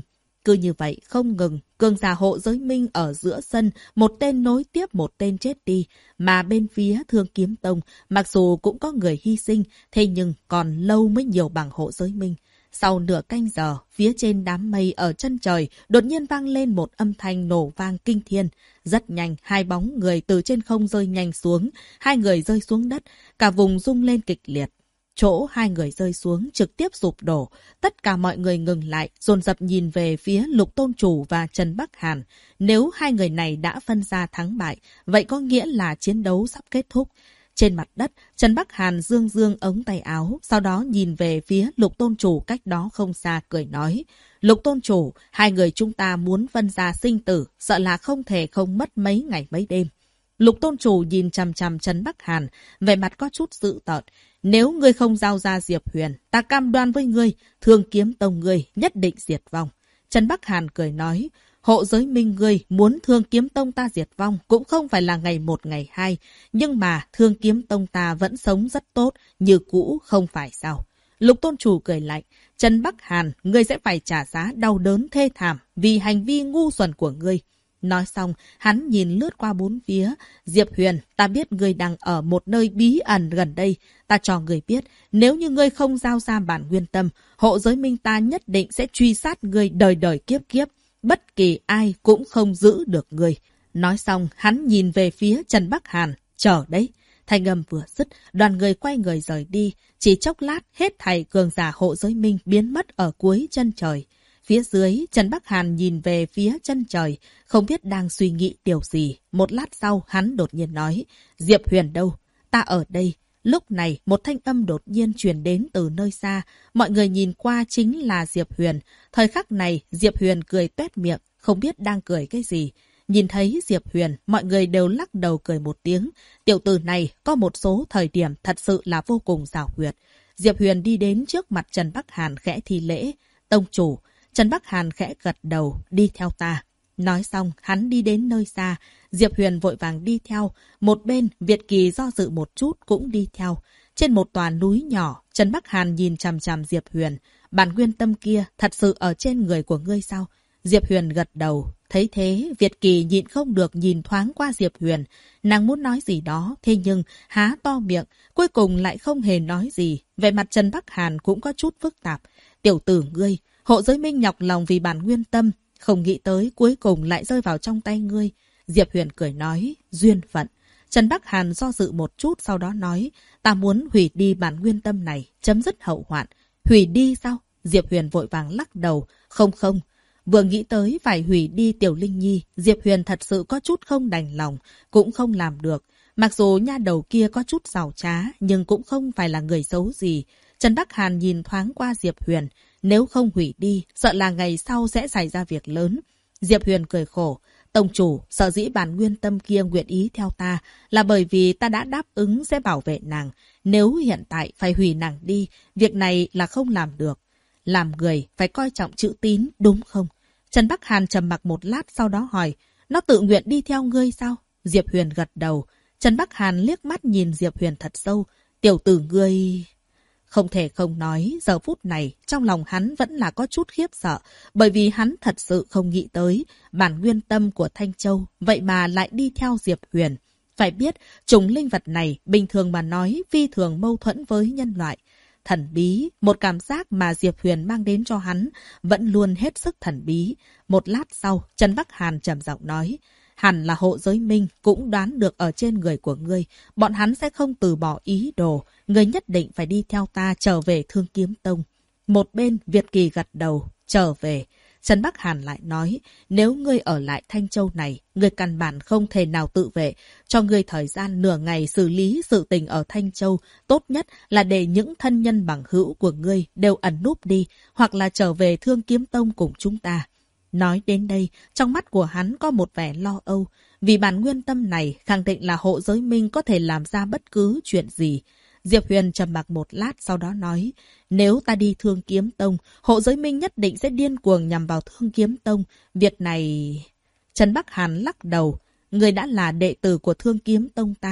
Cứ như vậy không ngừng, cường giả Hộ Giới Minh ở giữa sân, một tên nối tiếp một tên chết đi. Mà bên phía Thương Kiếm Tông, mặc dù cũng có người hy sinh, thế nhưng còn lâu mới nhiều bằng Hộ Giới Minh. Sau nửa canh giờ, phía trên đám mây ở chân trời, đột nhiên vang lên một âm thanh nổ vang kinh thiên. Rất nhanh, hai bóng người từ trên không rơi nhanh xuống, hai người rơi xuống đất, cả vùng rung lên kịch liệt. Chỗ hai người rơi xuống trực tiếp sụp đổ, tất cả mọi người ngừng lại, dồn dập nhìn về phía Lục Tôn Chủ và Trần Bắc Hàn. Nếu hai người này đã phân ra thắng bại, vậy có nghĩa là chiến đấu sắp kết thúc. Trên mặt đất, Trần Bắc Hàn dương dương ống tay áo, sau đó nhìn về phía Lục Tôn Chủ cách đó không xa cười nói. Lục Tôn Chủ, hai người chúng ta muốn phân ra sinh tử, sợ là không thể không mất mấy ngày mấy đêm. Lục Tôn Chủ nhìn chằm chằm Trần Bắc Hàn, vẻ mặt có chút dữ tợn. Nếu ngươi không giao ra Diệp Huyền, ta cam đoan với ngươi, Thương Kiếm Tông ngươi nhất định diệt vong. Trần Bắc Hàn cười nói, Hộ Giới Minh ngươi muốn Thương Kiếm Tông ta diệt vong cũng không phải là ngày một ngày hai, nhưng mà Thương Kiếm Tông ta vẫn sống rất tốt, như cũ không phải sao. Lục Tôn Chủ cười lạnh, Trần Bắc Hàn, ngươi sẽ phải trả giá đau đớn thê thảm vì hành vi ngu xuẩn của ngươi. Nói xong, hắn nhìn lướt qua bốn phía. Diệp Huyền, ta biết ngươi đang ở một nơi bí ẩn gần đây. Ta cho ngươi biết, nếu như ngươi không giao ra bản nguyên tâm, Hộ Giới Minh ta nhất định sẽ truy sát ngươi đời đời kiếp kiếp. Bất kỳ ai cũng không giữ được ngươi. Nói xong, hắn nhìn về phía Trần Bắc Hàn. Chờ đấy. Thanh âm vừa dứt, đoàn người quay người rời đi. Chỉ chốc lát, hết thảy cường giả Hộ Giới Minh biến mất ở cuối chân trời. Phía dưới, Trần Bắc Hàn nhìn về phía chân trời, không biết đang suy nghĩ điều gì. Một lát sau, hắn đột nhiên nói, Diệp Huyền đâu? Ta ở đây. Lúc này, một thanh âm đột nhiên truyền đến từ nơi xa. Mọi người nhìn qua chính là Diệp Huyền. Thời khắc này, Diệp Huyền cười tuét miệng, không biết đang cười cái gì. Nhìn thấy Diệp Huyền, mọi người đều lắc đầu cười một tiếng. Tiểu tử này có một số thời điểm thật sự là vô cùng xảo quyệt. Diệp Huyền đi đến trước mặt Trần Bắc Hàn khẽ thi lễ. Tông chủ. Trần Bắc Hàn khẽ gật đầu, đi theo ta. Nói xong, hắn đi đến nơi xa. Diệp Huyền vội vàng đi theo. Một bên, Việt Kỳ do dự một chút cũng đi theo. Trên một tòa núi nhỏ, Trần Bắc Hàn nhìn chằm chằm Diệp Huyền. Bản nguyên tâm kia thật sự ở trên người của ngươi sao? Diệp Huyền gật đầu. Thấy thế, Việt Kỳ nhịn không được nhìn thoáng qua Diệp Huyền. Nàng muốn nói gì đó, thế nhưng há to miệng, cuối cùng lại không hề nói gì. Về mặt Trần Bắc Hàn cũng có chút phức tạp. Tiểu tử ngươi, Hộ Giới Minh nhọc lòng vì bản nguyên tâm, không nghĩ tới cuối cùng lại rơi vào trong tay ngươi. Diệp Huyền cười nói, duyên phận. Trần Bắc Hàn do dự một chút sau đó nói, ta muốn hủy đi bản nguyên tâm này, chấm dứt hậu hoạn. Hủy đi sao? Diệp Huyền vội vàng lắc đầu, không. Vừa nghĩ tới phải hủy đi Tiểu Linh Nhi, Diệp Huyền thật sự có chút không đành lòng, cũng không làm được. Mặc dù nha đầu kia có chút xảo trá, nhưng cũng không phải là người xấu gì. Trần Bắc Hàn nhìn thoáng qua Diệp Huyền, nếu không hủy đi, sợ là ngày sau sẽ xảy ra việc lớn. Diệp Huyền cười khổ, tông chủ, sở dĩ bản nguyên tâm kia nguyện ý theo ta, là bởi vì ta đã đáp ứng sẽ bảo vệ nàng. Nếu hiện tại phải hủy nàng đi, việc này là không làm được. Làm người phải coi trọng chữ tín, đúng không? Trần Bắc Hàn trầm mặc một lát sau đó hỏi, nó tự nguyện đi theo ngươi sao? Diệp Huyền gật đầu. Trần Bắc Hàn liếc mắt nhìn Diệp Huyền thật sâu. Tiểu tử ngươi... Không thể không nói, giờ phút này, trong lòng hắn vẫn là có chút khiếp sợ, bởi vì hắn thật sự không nghĩ tới, bản nguyên tâm của Thanh Châu, vậy mà lại đi theo Diệp Huyền. Phải biết, chủng linh vật này, bình thường mà nói, phi thường mâu thuẫn với nhân loại. Thần bí, một cảm giác mà Diệp Huyền mang đến cho hắn, vẫn luôn hết sức thần bí. Một lát sau, Trần Bắc Hàn trầm giọng nói, hẳn là Hộ Giới Minh cũng đoán được ở trên người của ngươi, bọn hắn sẽ không từ bỏ ý đồ, ngươi nhất định phải đi theo ta trở về Thương Kiếm Tông. Một bên, Việt Kỳ gật đầu, trở về. Trần Bắc Hàn lại nói, nếu ngươi ở lại Thanh Châu này, ngươi căn bản không thể nào tự vệ, cho ngươi thời gian nửa ngày xử lý sự tình ở Thanh Châu, tốt nhất là để những thân nhân bằng hữu của ngươi đều ẩn núp đi, hoặc là trở về Thương Kiếm Tông cùng chúng ta. Nói đến đây, trong mắt của hắn có một vẻ lo âu, vì bản nguyên tâm này khẳng định là Hộ Giới Minh có thể làm ra bất cứ chuyện gì. Diệp Huyền trầm mặc một lát sau đó nói, nếu ta đi Thương Kiếm Tông, Hộ Giới Minh nhất định sẽ điên cuồng nhằm vào Thương Kiếm Tông. Việc này... Trần Bắc Hàn lắc đầu, người đã là đệ tử của Thương Kiếm Tông ta,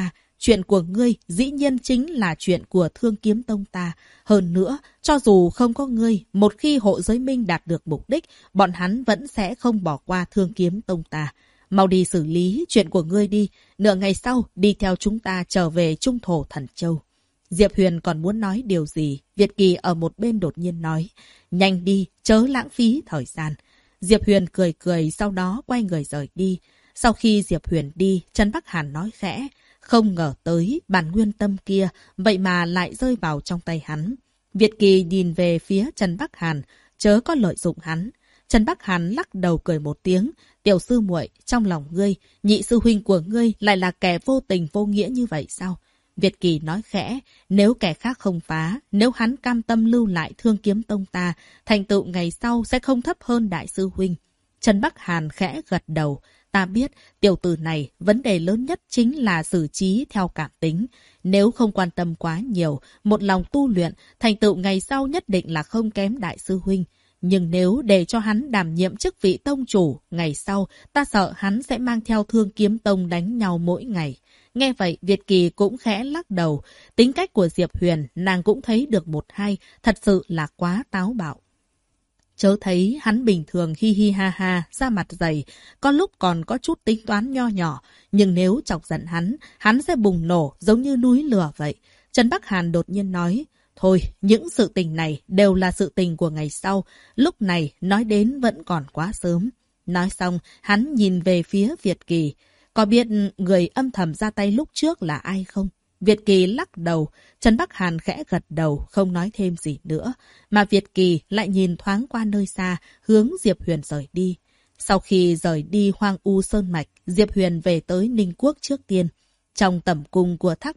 chuyện của ngươi dĩ nhiên chính là chuyện của Thương Kiếm Tông ta. Hơn nữa, cho dù không có ngươi, một khi Hộ Giới Minh đạt được mục đích, bọn hắn vẫn sẽ không bỏ qua Thương Kiếm Tông ta. Mau đi xử lý chuyện của ngươi đi, nửa ngày sau đi theo chúng ta trở về Trung Thổ Thần Châu. Diệp Huyền còn muốn nói điều gì, Việt Kỳ ở một bên đột nhiên nói, nhanh đi, chớ lãng phí thời gian. Diệp Huyền cười cười, sau đó quay người rời đi. Sau khi Diệp Huyền đi, Trần Bắc Hàn nói khẽ, không ngờ tới bản nguyên tâm kia, vậy mà lại rơi vào trong tay hắn. Việt Kỳ nhìn về phía Trần Bắc Hàn, chớ có lợi dụng hắn. Trần Bắc Hàn lắc đầu cười một tiếng, tiểu sư muội, trong lòng ngươi, nhị sư huynh của ngươi lại là kẻ vô tình vô nghĩa như vậy sao? Việt Kỳ nói khẽ, nếu kẻ khác không phá, nếu hắn cam tâm lưu lại Thương Kiếm Tông ta, thành tựu ngày sau sẽ không thấp hơn đại sư huynh. Trần Bắc Hàn khẽ gật đầu, ta biết tiểu tử này vấn đề lớn nhất chính là xử trí theo cảm tính. Nếu không quan tâm quá nhiều, một lòng tu luyện, thành tựu ngày sau nhất định là không kém đại sư huynh. Nhưng nếu để cho hắn đảm nhiệm chức vị tông chủ, ngày sau ta sợ hắn sẽ mang theo Thương Kiếm Tông đánh nhau mỗi ngày. Nghe vậy, Việt Kỳ cũng khẽ lắc đầu. Tính cách của Diệp Huyền, nàng cũng thấy được một hai, thật sự là quá táo bạo. Chớ thấy hắn bình thường hi hi ha ha, da mặt dày, có lúc còn có chút tính toán nho nhỏ, nhưng nếu chọc giận hắn sẽ bùng nổ giống như núi lửa vậy. Trần Bắc Hàn đột nhiên nói, thôi, những sự tình này đều là sự tình của ngày sau, lúc này nói đến vẫn còn quá sớm. Nói xong, hắn nhìn về phía Việt Kỳ. Có biết người âm thầm ra tay lúc trước là ai không? Việt Kỳ lắc đầu, Trần Bắc Hàn khẽ gật đầu, không nói thêm gì nữa. Mà Việt Kỳ lại nhìn thoáng qua nơi xa, hướng Diệp Huyền rời đi. Sau khi rời đi Hoang U Sơn Mạch, Diệp Huyền về tới Ninh Quốc trước tiên. Trong tẩm cung của Thác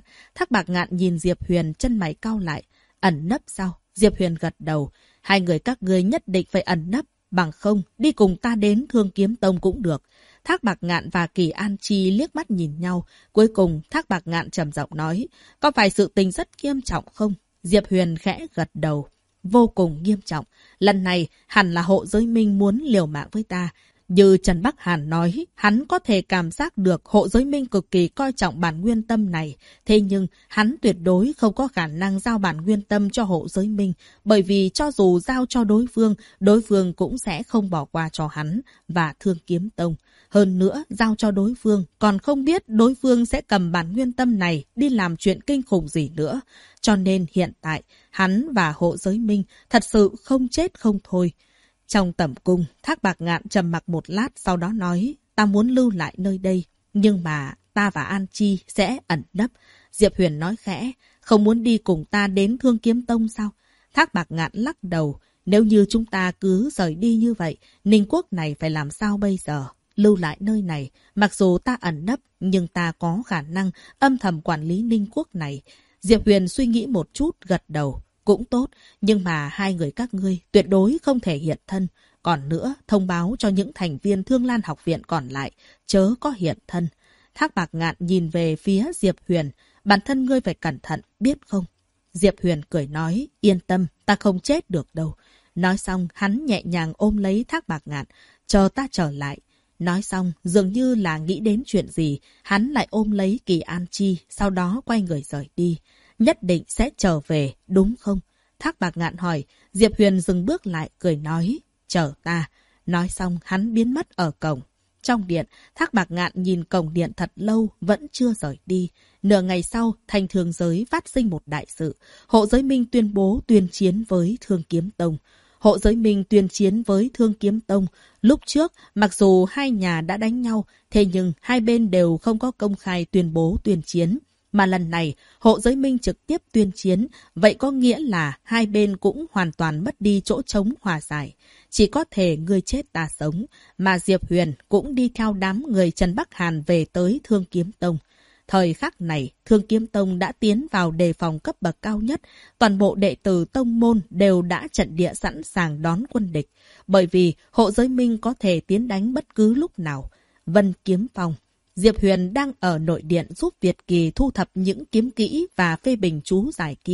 Bạc Ngạn nhìn Diệp Huyền chân mày cau lại. Ẩn nấp sao? Diệp Huyền gật đầu. Hai người các ngươi nhất định phải ẩn nấp, bằng không đi cùng ta đến Thương Kiếm Tông cũng được. Thác Bạc Ngạn và Kỳ An Chi liếc mắt nhìn nhau. Cuối cùng Thác Bạc Ngạn trầm giọng nói, có phải sự tình rất nghiêm trọng không? Diệp Huyền khẽ gật đầu. Vô cùng nghiêm trọng. Lần này hẳn là Hộ Giới Minh muốn liều mạng với ta. Như Trần Bắc Hàn nói, hắn có thể cảm giác được Hộ Giới Minh cực kỳ coi trọng bản nguyên tâm này. Thế nhưng, hắn tuyệt đối không có khả năng giao bản nguyên tâm cho Hộ Giới Minh. Bởi vì cho dù giao cho đối phương cũng sẽ không bỏ qua cho hắn và Thương Kiếm Tông. Hơn nữa, giao cho đối phương, còn không biết đối phương sẽ cầm bản nguyên tâm này đi làm chuyện kinh khủng gì nữa. Cho nên hiện tại, hắn và Hộ Giới Minh thật sự không chết không thôi. Trong tẩm cung, Thác Bạc Ngạn trầm mặc một lát sau đó nói, ta muốn lưu lại nơi đây, nhưng mà ta và An Chi sẽ ẩn nấp. Diệp Huyền nói khẽ, không muốn đi cùng ta đến Thương Kiếm Tông sao? Thác Bạc Ngạn lắc đầu, nếu như chúng ta cứ rời đi như vậy, Ninh Quốc này phải làm sao bây giờ? Lưu lại nơi này, mặc dù ta ẩn nấp, nhưng ta có khả năng âm thầm quản lý Ninh Quốc này. Diệp Huyền suy nghĩ một chút, gật đầu. Cũng tốt, nhưng mà hai người các ngươi tuyệt đối không thể hiện thân. Còn nữa, thông báo cho những thành viên Thương Lan học viện còn lại, chớ có hiện thân. Thác Bạc Ngạn nhìn về phía Diệp Huyền, bản thân ngươi phải cẩn thận, biết không? Diệp Huyền cười nói, yên tâm, ta không chết được đâu. Nói xong, hắn nhẹ nhàng ôm lấy Thác Bạc Ngạn, chờ ta trở lại. Nói xong, dường như là nghĩ đến chuyện gì, hắn lại ôm lấy Kỳ An Chi, sau đó quay người rời đi. Nhất định sẽ trở về, đúng không? Thác Bạc Ngạn hỏi, Diệp Huyền dừng bước lại, cười nói, chờ ta. Nói xong, hắn biến mất ở cổng. Trong điện, Thác Bạc Ngạn nhìn cổng điện thật lâu, vẫn chưa rời đi. Nửa ngày sau, thành Thương Giới phát sinh một đại sự. Hộ Giới Minh tuyên bố tuyên chiến với Thương Kiếm Tông. Hộ Giới Minh tuyên chiến với Thương Kiếm Tông. Lúc trước, mặc dù hai nhà đã đánh nhau, thế nhưng hai bên đều không có công khai tuyên bố tuyên chiến. Mà lần này, Hộ Giới Minh trực tiếp tuyên chiến, vậy có nghĩa là hai bên cũng hoàn toàn mất đi chỗ trống hòa giải. Chỉ có thể ngươi chết ta sống, mà Diệp Huyền cũng đi theo đám người Trần Bắc Hàn về tới Thương Kiếm Tông. Thời khắc này, Thương Kiếm Tông đã tiến vào đề phòng cấp bậc cao nhất, toàn bộ đệ tử tông môn đều đã trận địa sẵn sàng đón quân địch, bởi vì Hộ Giới Minh có thể tiến đánh bất cứ lúc nào. Vân Kiếm Phong. Diệp Huyền đang ở nội điện giúp Việt Kỳ thu thập những kiếm kỹ và phê bình chú giải kia.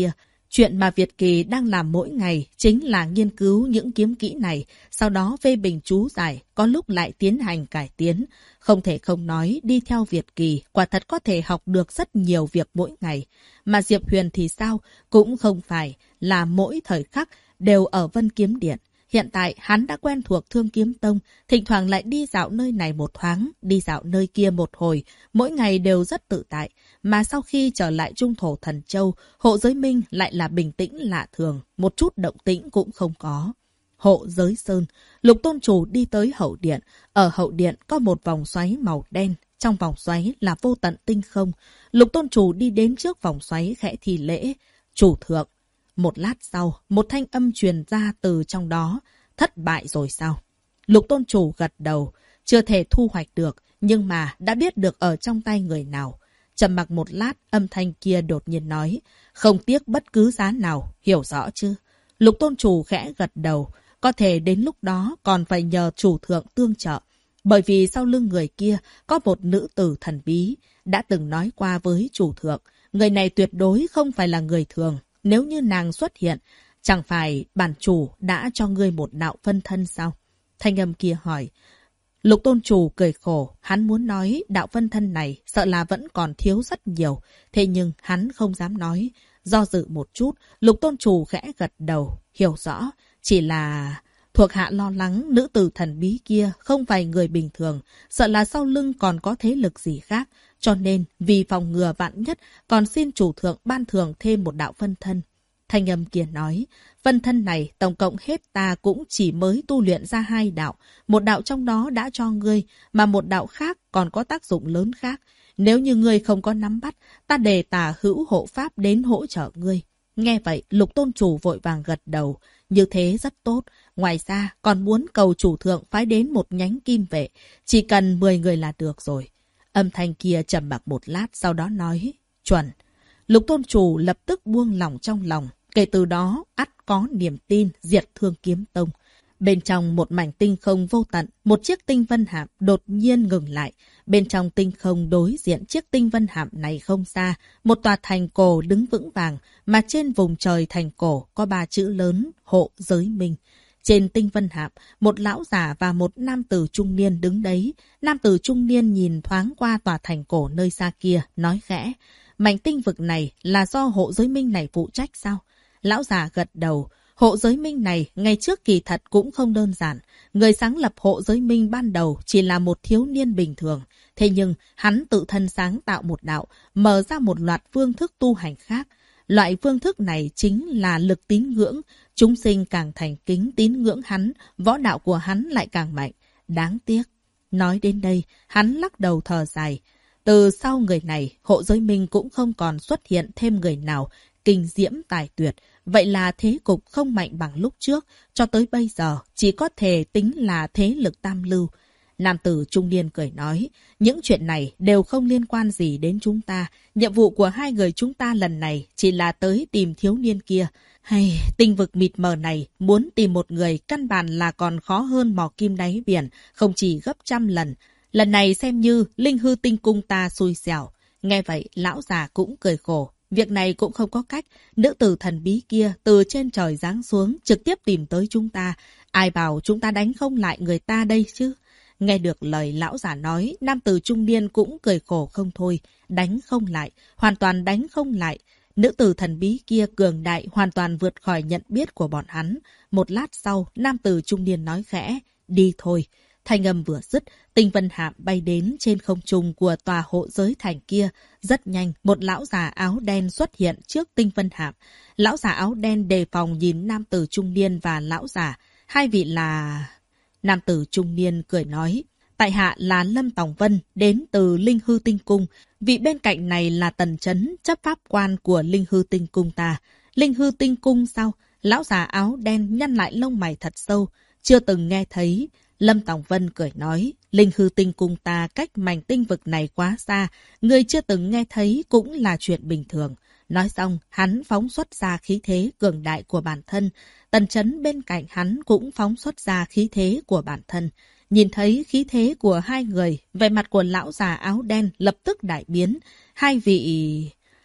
Chuyện mà Việt Kỳ đang làm mỗi ngày chính là nghiên cứu những kiếm kỹ này, sau đó phê bình chú giải, có lúc lại tiến hành cải tiến. Không thể không nói, đi theo Việt Kỳ, quả thật có thể học được rất nhiều việc mỗi ngày. Mà Diệp Huyền thì sao? Cũng không phải là mỗi thời khắc đều ở Vân Kiếm Điện. Hiện tại hắn đã quen thuộc Thương Kiếm Tông, thỉnh thoảng lại đi dạo nơi này một thoáng, đi dạo nơi kia một hồi, mỗi ngày đều rất tự tại. Mà sau khi trở lại Trung Thổ Thần Châu, Hộ Giới Minh lại là bình tĩnh lạ thường, một chút động tĩnh cũng không có. Hộ Giới Sơn, Lục Tôn Chủ đi tới hậu điện, ở hậu điện có một vòng xoáy màu đen, trong vòng xoáy là vô tận tinh không. Lục Tôn Chủ đi đến trước vòng xoáy khẽ thi lễ, chủ thượng. Một lát sau, một thanh âm truyền ra từ trong đó. Thất bại rồi sao? Lục Tôn Chủ gật đầu. Chưa thể thu hoạch được, nhưng mà đã biết được ở trong tay người nào. Trầm mặc một lát, âm thanh kia đột nhiên nói. Không tiếc bất cứ giá nào, hiểu rõ chứ? Lục Tôn Chủ khẽ gật đầu. Có thể đến lúc đó còn phải nhờ chủ thượng tương trợ. Bởi vì sau lưng người kia có một nữ tử thần bí. Đã từng nói qua với chủ thượng. Người này tuyệt đối không phải là người thường. Nếu như nàng xuất hiện, chẳng phải bản chủ đã cho ngươi một đạo phân thân sao? Thanh âm kia hỏi. Lục Tôn Chủ cười khổ, hắn muốn nói đạo phân thân này sợ là vẫn còn thiếu rất nhiều. Thế nhưng hắn không dám nói. Do dự một chút, Lục Tôn Chủ khẽ gật đầu, hiểu rõ. Chỉ là thuộc hạ lo lắng nữ tử thần bí kia không phải người bình thường, sợ là sau lưng còn có thế lực gì khác. Cho nên, vì phòng ngừa vạn nhất, còn xin chủ thượng ban thưởng thêm một đạo phân thân. Thanh âm kia nói, phân thân này tổng cộng hết ta cũng chỉ mới tu luyện ra 2 đạo. Một đạo trong đó đã cho ngươi, mà một đạo khác còn có tác dụng lớn khác. Nếu như ngươi không có nắm bắt, ta đề Tà Hữu hộ pháp đến hỗ trợ ngươi. Nghe vậy, Lục Tôn Chủ vội vàng gật đầu. Như thế rất tốt. Ngoài ra, còn muốn cầu chủ thượng phái đến một nhánh kim vệ. Chỉ cần 10 người là được rồi. Âm thanh kia trầm mặc một lát, sau đó nói, chuẩn. Lục Tôn Chủ lập tức buông lỏng trong lòng. Kể từ đó, ắt có niềm tin diệt Thương Kiếm Tông. Bên trong một mảnh tinh không vô tận, một chiếc tinh vân hạm đột nhiên ngừng lại. Bên trong tinh không đối diện chiếc tinh vân hạm này không xa, một tòa thành cổ đứng vững vàng, mà trên vùng trời thành cổ có 3 chữ lớn, Hộ Giới Minh. Trên tinh vân hạm, một lão già và một nam tử trung niên đứng đấy. Nam tử trung niên nhìn thoáng qua tòa thành cổ nơi xa kia, nói khẽ. Mảnh tinh vực này là do Hộ Giới Minh này phụ trách sao? Lão già gật đầu. Hộ Giới Minh này ngày trước kỳ thật cũng không đơn giản. Người sáng lập Hộ Giới Minh ban đầu chỉ là một thiếu niên bình thường. Thế nhưng hắn tự thân sáng tạo một đạo, mở ra một loạt phương thức tu hành khác. Loại phương thức này chính là lực tín ngưỡng. Chúng sinh càng thành kính tín ngưỡng hắn, võ đạo của hắn lại càng mạnh. Đáng tiếc. Nói đến đây, hắn lắc đầu thở dài. Từ sau người này, Hộ Giới Minh cũng không còn xuất hiện thêm người nào kinh diễm tài tuyệt. Vậy là thế cục không mạnh bằng lúc trước, cho tới bây giờ chỉ có thể tính là thế lực tam lưu. Nam tử trung niên cười nói, những chuyện này đều không liên quan gì đến chúng ta. Nhiệm vụ của 2 người chúng ta lần này chỉ là tới tìm thiếu niên kia. Hay, tinh vực mịt mờ này muốn tìm một người căn bản là còn khó hơn mò kim đáy biển, không chỉ gấp 100 lần. Lần này xem như Linh Hư Tinh Cung ta xui xẻo. Nghe vậy, lão già cũng cười khổ. Việc này cũng không có cách. Nữ tử thần bí kia từ trên trời giáng xuống trực tiếp tìm tới chúng ta. Ai bảo chúng ta đánh không lại người ta đây chứ? Nghe được lời lão già nói, nam tử trung niên cũng cười khổ không thôi. Đánh không lại, hoàn toàn đánh không lại. Nữ tử thần bí kia cường đại hoàn toàn vượt khỏi nhận biết của bọn hắn. Một lát sau, nam tử trung niên nói khẽ, đi thôi. Thanh âm vừa dứt, tinh vân hạm bay đến trên không trung của tòa hộ giới thành kia. Rất nhanh, một lão già áo đen xuất hiện trước tinh vân hạm. Lão già áo đen đề phòng nhìn nam tử trung niên và lão già. 2 vị là... Nam tử trung niên cười nói, tại hạ là Lâm Tòng Vân, đến từ Linh Hư Tinh Cung. Vị bên cạnh này là Tần Chấn, chấp pháp quan của Linh Hư Tinh Cung ta. Linh Hư Tinh Cung sao? Lão già áo đen nhăn lại lông mày thật sâu. Chưa từng nghe thấy. Lâm Tòng Vân cười nói, Linh Hư Tinh Cung ta cách mảnh tinh vực này quá xa. Người chưa từng nghe thấy cũng là chuyện bình thường. Nói xong, hắn phóng xuất ra khí thế cường đại của bản thân. Tần Chấn bên cạnh hắn cũng phóng xuất ra khí thế của bản thân. Nhìn thấy khí thế của 2 người, vẻ mặt của lão già áo đen lập tức đại biến. 2 vị...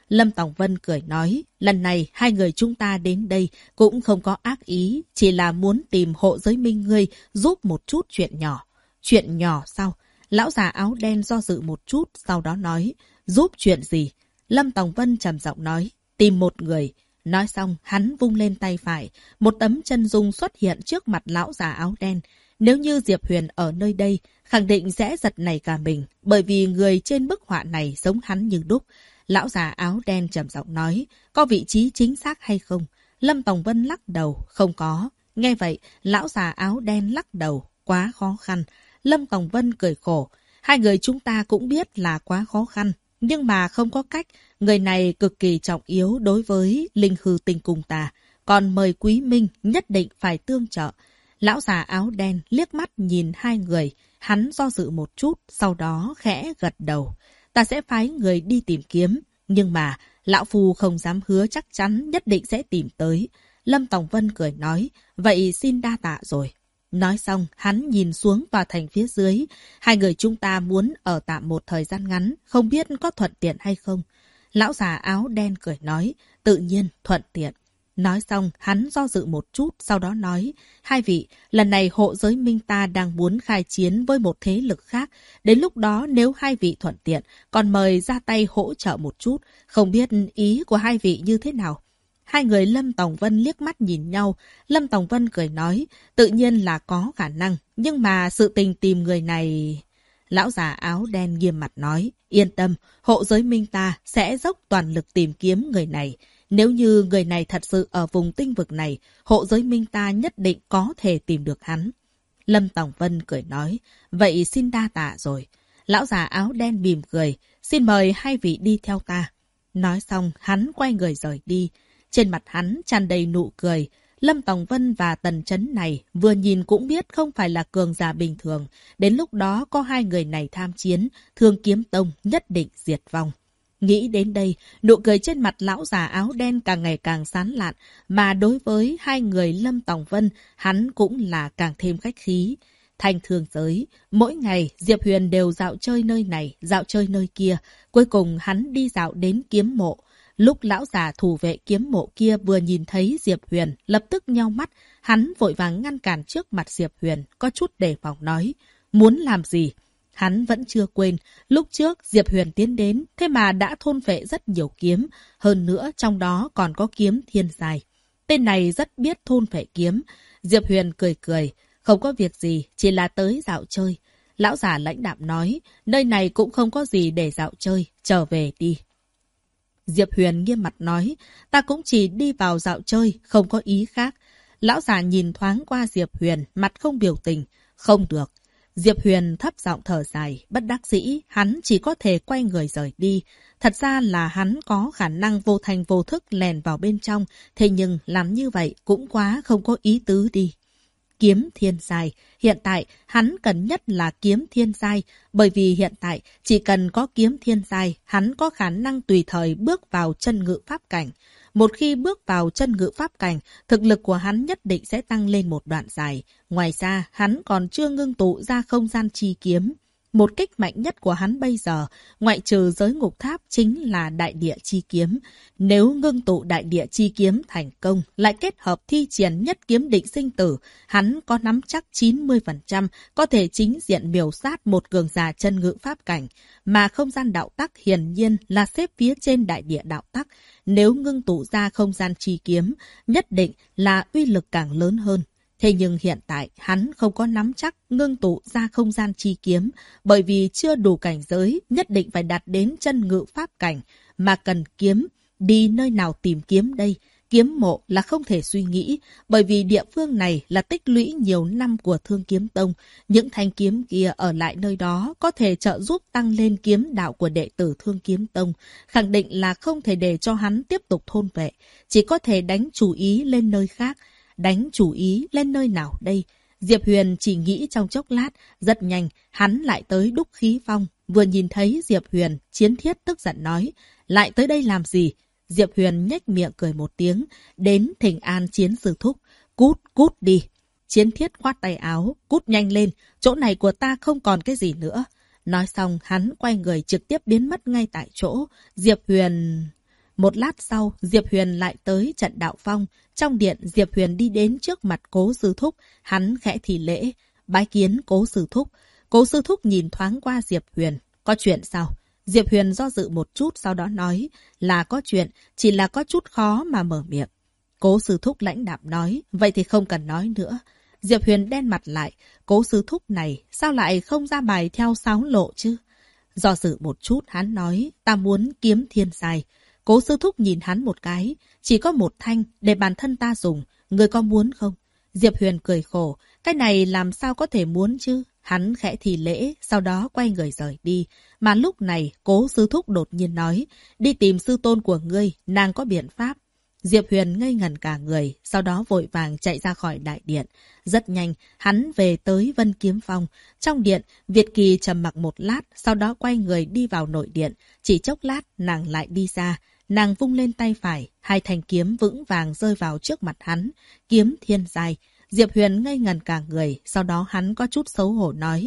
Lâm Tòng Vân cười nói, lần này hai người chúng ta đến đây cũng không có ác ý, chỉ là muốn tìm hộ giới minh ngươi giúp một chút chuyện nhỏ. Chuyện nhỏ sao? Lão già áo đen do dự một chút, sau đó nói, giúp chuyện gì? Lâm Tòng Vân trầm giọng nói, tìm một người. Nói xong, hắn vung lên tay phải, một tấm chân dung xuất hiện trước mặt lão già áo đen. Nếu như Diệp Huyền ở nơi đây, khẳng định sẽ giật nảy cả mình, bởi vì người trên bức họa này giống hắn như đúc. Lão già áo đen trầm giọng nói, có vị trí chính xác hay không? Lâm Tòng Vân lắc đầu, không có. Nghe vậy, lão già áo đen lắc đầu, quá khó khăn. Lâm Tòng Vân cười khổ, hai người chúng ta cũng biết là quá khó khăn, nhưng mà không có cách, người này cực kỳ trọng yếu đối với linh hư tinh cùng ta, còn mời Quý Minh nhất định phải tương trợ. Lão già áo đen liếc mắt nhìn hai người, hắn do dự một chút, sau đó khẽ gật đầu. Ta sẽ phái người đi tìm kiếm, nhưng mà lão phu không dám hứa chắc chắn nhất định sẽ tìm tới. Lâm Tòng Vân cười nói, vậy xin đa tạ rồi. Nói xong, hắn nhìn xuống tòa thành phía dưới. Hai người chúng ta muốn ở tạm một thời gian ngắn, không biết có thuận tiện hay không. Lão già áo đen cười nói, tự nhiên, thuận tiện. Nói xong, hắn do dự một chút, sau đó nói, hai vị, lần này hộ giới minh ta đang muốn khai chiến với một thế lực khác. Đến lúc đó nếu hai vị thuận tiện, còn mời ra tay hỗ trợ một chút, không biết ý của hai vị như thế nào. Hai người Lâm Tòng Vân liếc mắt nhìn nhau, Lâm Tòng Vân cười nói, tự nhiên là có khả năng, nhưng mà sự tình tìm người này... Lão già áo đen nghiêm mặt nói, yên tâm, hộ giới minh ta sẽ dốc toàn lực tìm kiếm người này. Nếu như người này thật sự ở vùng tinh vực này, hộ giới minh ta nhất định có thể tìm được hắn. Lâm Tòng Vân cười nói, vậy xin đa tạ rồi. Lão già áo đen mỉm cười, xin mời hai vị đi theo ta. Nói xong, hắn quay người rời đi. Trên mặt hắn tràn đầy nụ cười. Lâm Tòng Vân và Tần Chấn này vừa nhìn cũng biết không phải là cường giả bình thường. Đến lúc đó có hai người này tham chiến, Thương Kiếm Tông nhất định diệt vong. Nghĩ đến đây, nụ cười trên mặt lão già áo đen càng ngày càng sán lạn, mà đối với hai người Lâm Tòng Vân, hắn cũng là càng thêm khách khí. Thanh thương giới, mỗi ngày Diệp Huyền đều dạo chơi nơi này, dạo chơi nơi kia, cuối cùng hắn đi dạo đến kiếm mộ. Lúc lão già thủ vệ kiếm mộ kia vừa nhìn thấy Diệp Huyền, lập tức nheo mắt, hắn vội vàng ngăn cản trước mặt Diệp Huyền, có chút đề phòng nói, muốn làm gì? Hắn vẫn chưa quên, lúc trước Diệp Huyền tiến đến, thế mà đã thôn phệ rất nhiều kiếm, hơn nữa trong đó còn có kiếm thiên giai. Tên này rất biết thôn phệ kiếm. Diệp Huyền cười cười, không có việc gì, chỉ là tới dạo chơi. Lão già lãnh đạm nói, nơi này cũng không có gì để dạo chơi, trở về đi. Diệp Huyền nghiêm mặt nói, ta cũng chỉ đi vào dạo chơi, không có ý khác. Lão già nhìn thoáng qua Diệp Huyền, mặt không biểu tình, không được. Diệp Huyền thấp giọng thở dài, bất đắc dĩ, hắn chỉ có thể quay người rời đi. Thật ra là hắn có khả năng vô thành vô thức lèn vào bên trong, thế nhưng làm như vậy cũng quá không có ý tứ đi. Kiếm thiên giai, hiện tại hắn cần nhất là kiếm thiên giai, bởi vì hiện tại chỉ cần có kiếm thiên giai, hắn có khả năng tùy thời bước vào chân ngự pháp cảnh. Một khi bước vào chân ngự pháp cảnh, thực lực của hắn nhất định sẽ tăng lên một đoạn dài. Ngoài ra, hắn còn chưa ngưng tụ ra không gian chi kiếm. Một kích mạnh nhất của hắn bây giờ, ngoại trừ giới ngục tháp, chính là đại địa chi kiếm. Nếu ngưng tụ đại địa chi kiếm thành công, lại kết hợp thi triển nhất kiếm định sinh tử, hắn có nắm chắc 90% có thể chính diện miểu sát một cường giả chân ngự pháp cảnh. Mà không gian đạo tắc hiển nhiên là xếp phía trên đại địa đạo tắc. Nếu ngưng tụ ra không gian chi kiếm, nhất định là uy lực càng lớn hơn. Thế nhưng hiện tại hắn không có nắm chắc ngưng tụ ra không gian chi kiếm, bởi vì chưa đủ cảnh giới, nhất định phải đạt đến chân ngự pháp cảnh, mà cần kiếm. Đi nơi nào tìm kiếm đây? Kiếm mộ là không thể suy nghĩ, bởi vì địa phương này là tích lũy nhiều năm của Thương Kiếm Tông. Những thanh kiếm kia ở lại nơi đó có thể trợ giúp tăng lên kiếm đạo của đệ tử Thương Kiếm Tông. Khẳng định là không thể để cho hắn tiếp tục thôn vệ, chỉ có thể đánh chủ ý lên nơi khác. Đánh chủ ý lên nơi nào đây? Diệp Huyền chỉ nghĩ trong chốc lát, rất nhanh, hắn lại tới Đúc Khí Phong. Vừa nhìn thấy Diệp Huyền, Chiến Thiết tức giận nói, lại tới đây làm gì? Diệp Huyền nhếch miệng cười một tiếng, đến thỉnh an Chiến sư thúc, cút, cút đi. Chiến Thiết khoát tay áo, cút nhanh lên, chỗ này của ta không còn cái gì nữa. Nói xong, hắn quay người trực tiếp biến mất ngay tại chỗ. Diệp Huyền... Một lát sau, Diệp Huyền lại tới trận đạo phong. Trong điện, Diệp Huyền đi đến trước mặt Cố sư thúc. Hắn khẽ thì lễ, bái kiến Cố sư thúc. Cố sư thúc nhìn thoáng qua Diệp Huyền. Có chuyện sao? Diệp Huyền do dự một chút, sau đó nói là có chuyện, chỉ là có chút khó mà mở miệng. Cố sư thúc lãnh đạm nói, vậy thì không cần nói nữa. Diệp Huyền đen mặt lại, Cố sư thúc này sao lại không ra bài theo sáo lộ chứ? Do dự một chút, hắn nói, ta muốn kiếm thiên giai. Cố sư thúc nhìn hắn một cái, chỉ có một thanh để bản thân ta dùng, người có muốn không? Diệp Huyền cười khổ, cái này làm sao có thể muốn chứ? Hắn khẽ thì lễ, sau đó quay người rời đi. Mà lúc này, Cố sư thúc đột nhiên nói, đi tìm sư tôn của ngươi, nàng có biện pháp. Diệp Huyền ngây ngẩn cả người, sau đó vội vàng chạy ra khỏi đại điện. Rất nhanh, hắn về tới Vân Kiếm Phong. Trong điện, Việt Kỳ trầm mặc một lát, sau đó quay người đi vào nội điện. Chỉ chốc lát, nàng lại đi ra. Nàng vung lên tay phải, hai thanh kiếm vững vàng rơi vào trước mặt hắn. Kiếm thiên giai. Diệp Huyền ngây ngẩn cả người, sau đó hắn có chút xấu hổ nói,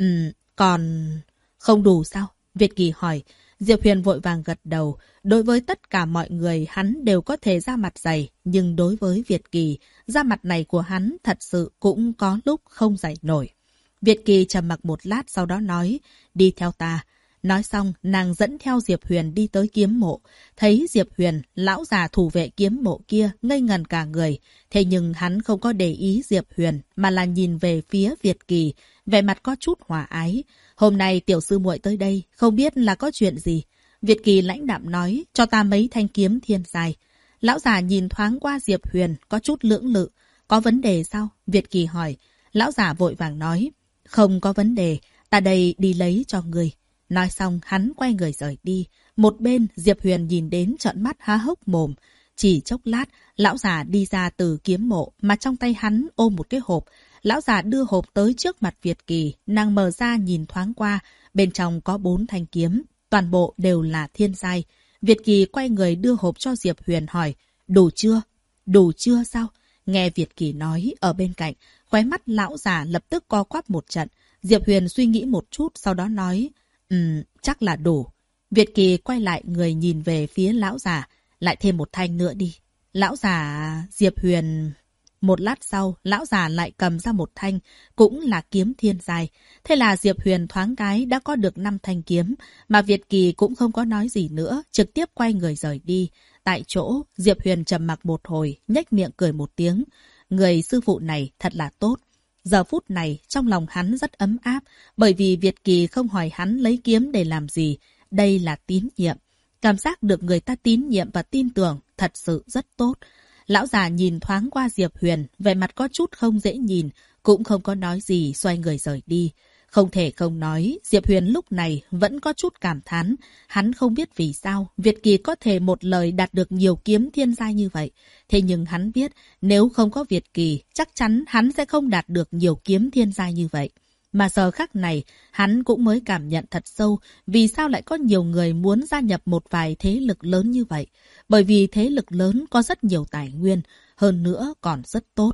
còn... Không đủ sao? Việt Kỳ hỏi. Diệp Huyền vội vàng gật đầu. Đối với tất cả mọi người, hắn đều có thể ra mặt dày. Nhưng đối với Việt Kỳ, da mặt này của hắn thật sự cũng có lúc không dày nổi. Việt Kỳ trầm mặc một lát sau đó nói, đi theo ta. Nói xong, nàng dẫn theo Diệp Huyền đi tới kiếm mộ. Thấy Diệp Huyền, lão già thủ vệ kiếm mộ kia, ngây ngẩn cả người. Thế nhưng hắn không có để ý Diệp Huyền, mà là nhìn về phía Việt Kỳ, vẻ mặt có chút hòa ái. Hôm nay tiểu sư muội tới đây, không biết là có chuyện gì. Việt Kỳ lãnh đạm nói, cho ta mấy thanh kiếm thiên giai. Lão già nhìn thoáng qua Diệp Huyền, có chút lưỡng lự. Có vấn đề sao? Việt Kỳ hỏi. Lão già vội vàng nói, không có vấn đề, ta đây đi lấy cho người. Nói xong, hắn quay người rời đi. Một bên, Diệp Huyền nhìn đến trợn mắt há hốc mồm. Chỉ chốc lát, lão già đi ra từ kiếm mộ, mà trong tay hắn ôm một cái hộp. Lão già đưa hộp tới trước mặt Việt Kỳ, nàng mở ra nhìn thoáng qua. Bên trong có 4 thanh kiếm, toàn bộ đều là thiên giai. Việt Kỳ quay người đưa hộp cho Diệp Huyền hỏi, đủ chưa? Đủ chưa sao? Nghe Việt Kỳ nói ở bên cạnh, khóe mắt lão già lập tức co quắp một trận. Diệp Huyền suy nghĩ một chút, sau đó nói, chắc là đủ. Việt Kỳ quay lại người nhìn về phía lão già, lại thêm một thanh nữa đi. Lão già... Diệp Huyền... Một lát sau, lão già lại cầm ra một thanh, cũng là kiếm thiên giai. Thế là Diệp Huyền thoáng cái đã có được 5 thanh kiếm, mà Việt Kỳ cũng không có nói gì nữa, trực tiếp quay người rời đi. Tại chỗ, Diệp Huyền trầm mặc một hồi, nhếch miệng cười một tiếng. Người sư phụ này thật là tốt. Giờ phút này, trong lòng hắn rất ấm áp, bởi vì Việt Kỳ không hỏi hắn lấy kiếm để làm gì. Đây là tín nhiệm. Cảm giác được người ta tín nhiệm và tin tưởng thật sự rất tốt. Lão già nhìn thoáng qua Diệp Huyền, vẻ mặt có chút không dễ nhìn, cũng không có nói gì, xoay người rời đi. Không thể không nói, Diệp Huyền lúc này vẫn có chút cảm thán. Hắn không biết vì sao Việt Kỳ có thể một lời đạt được nhiều kiếm thiên giai như vậy. Thế nhưng hắn biết, nếu không có Việt Kỳ, chắc chắn hắn sẽ không đạt được nhiều kiếm thiên giai như vậy. Mà giờ khắc này, hắn cũng mới cảm nhận thật sâu vì sao lại có nhiều người muốn gia nhập một vài thế lực lớn như vậy. Bởi vì thế lực lớn có rất nhiều tài nguyên, hơn nữa còn rất tốt.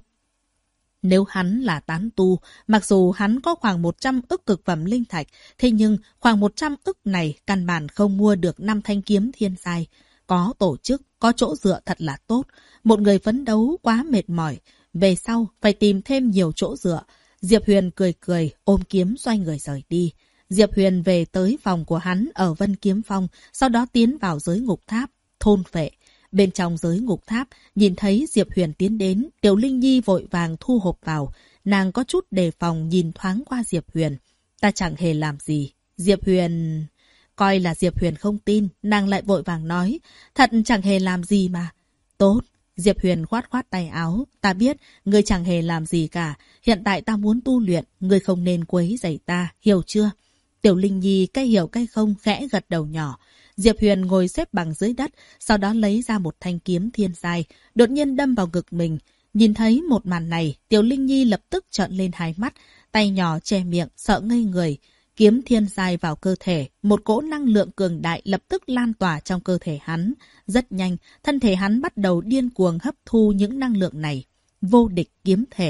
Nếu hắn là tán tu, mặc dù hắn có khoảng 100 ức cực phẩm linh thạch, thế nhưng khoảng 100 ức này căn bản không mua được 5 thanh kiếm thiên giai. Có tổ chức, có chỗ dựa thật là tốt. Một người phấn đấu quá mệt mỏi, về sau phải tìm thêm nhiều chỗ dựa. Diệp Huyền cười cười, ôm kiếm xoay người rời đi. Diệp Huyền về tới phòng của hắn ở Vân Kiếm Phong, sau đó tiến vào giới ngục tháp, thôn phệ. Bên trong giới ngục tháp, nhìn thấy Diệp Huyền tiến đến, Tiểu Linh Nhi vội vàng thu hộp vào. Nàng có chút đề phòng nhìn thoáng qua Diệp Huyền. Ta chẳng hề làm gì. Diệp Huyền... Coi là Diệp Huyền không tin, nàng lại vội vàng nói. Thật chẳng hề làm gì mà. Tốt. Diệp Huyền khoát khoát tay áo. Ta biết, ngươi chẳng hề làm gì cả. Hiện tại ta muốn tu luyện, ngươi không nên quấy rầy ta, hiểu chưa? Tiểu Linh Nhi cái hiểu cái không khẽ gật đầu nhỏ. Diệp Huyền ngồi xếp bằng dưới đất, sau đó lấy ra một thanh kiếm thiên giai, đột nhiên đâm vào ngực mình. Nhìn thấy một màn này, Tiểu Linh Nhi lập tức trợn lên hai mắt, tay nhỏ che miệng, sợ ngây người. Kiếm thiên giai vào cơ thể, một cỗ năng lượng cường đại lập tức lan tỏa trong cơ thể hắn. Rất nhanh, thân thể hắn bắt đầu điên cuồng hấp thu những năng lượng này. Vô địch kiếm thể.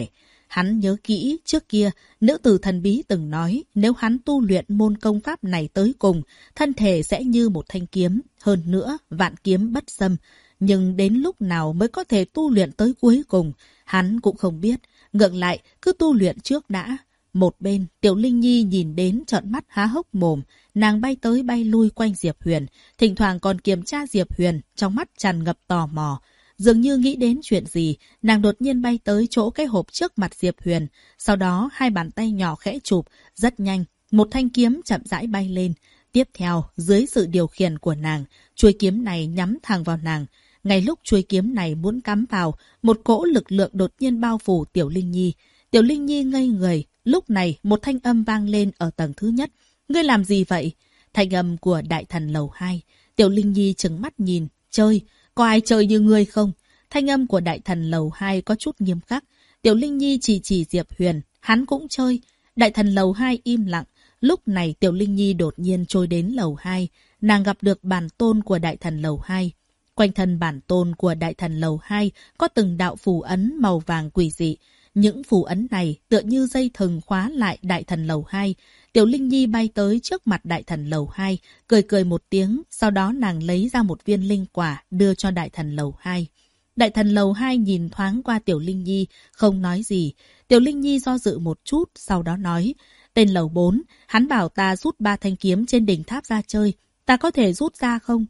Hắn nhớ kỹ trước kia, nữ tử thần bí từng nói nếu hắn tu luyện môn công pháp này tới cùng, thân thể sẽ như một thanh kiếm, hơn nữa vạn kiếm bất xâm. Nhưng đến lúc nào mới có thể tu luyện tới cuối cùng, hắn cũng không biết. Ngược lại, cứ tu luyện trước đã. Một bên, Tiểu Linh Nhi nhìn đến trợn mắt há hốc mồm, nàng bay tới bay lui quanh Diệp Huyền, thỉnh thoảng còn kiểm tra Diệp Huyền, trong mắt tràn ngập tò mò. Dường như nghĩ đến chuyện gì, nàng đột nhiên bay tới chỗ cái hộp trước mặt Diệp Huyền. Sau đó, hai bàn tay nhỏ khẽ chụp, rất nhanh, một thanh kiếm chậm rãi bay lên. Tiếp theo, dưới sự điều khiển của nàng, chuôi kiếm này nhắm thẳng vào nàng. Ngay lúc chuôi kiếm này muốn cắm vào, một cỗ lực lượng đột nhiên bao phủ Tiểu Linh Nhi. Tiểu Linh Nhi ngây người, lúc này một thanh âm vang lên ở tầng thứ nhất. Ngươi làm gì vậy? Thanh âm của đại thần lầu 2. Tiểu Linh Nhi trừng mắt nhìn, chơi, có ai chơi như ngươi không? Thanh âm của đại thần lầu 2 có chút nghiêm khắc. Tiểu Linh Nhi chỉ Diệp Huyền, hắn cũng chơi. Đại thần lầu 2 im lặng. Lúc này Tiểu Linh Nhi đột nhiên trôi đến lầu 2. Nàng gặp được bản tôn của đại thần lầu 2. Quanh thân bản tôn của đại thần lầu 2 có từng đạo phù ấn màu vàng quỷ dị. Những phù ấn này tựa như dây thừng khóa lại đại thần lầu 2. Tiểu Linh Nhi bay tới trước mặt đại thần lầu 2, cười cười một tiếng, sau đó nàng lấy ra một viên linh quả đưa cho đại thần lầu 2. Đại thần lầu 2 nhìn thoáng qua Tiểu Linh Nhi, không nói gì. Tiểu Linh Nhi do dự một chút, sau đó nói, tên lầu 4, hắn bảo ta rút 3 thanh kiếm trên đỉnh tháp ra chơi, ta có thể rút ra không?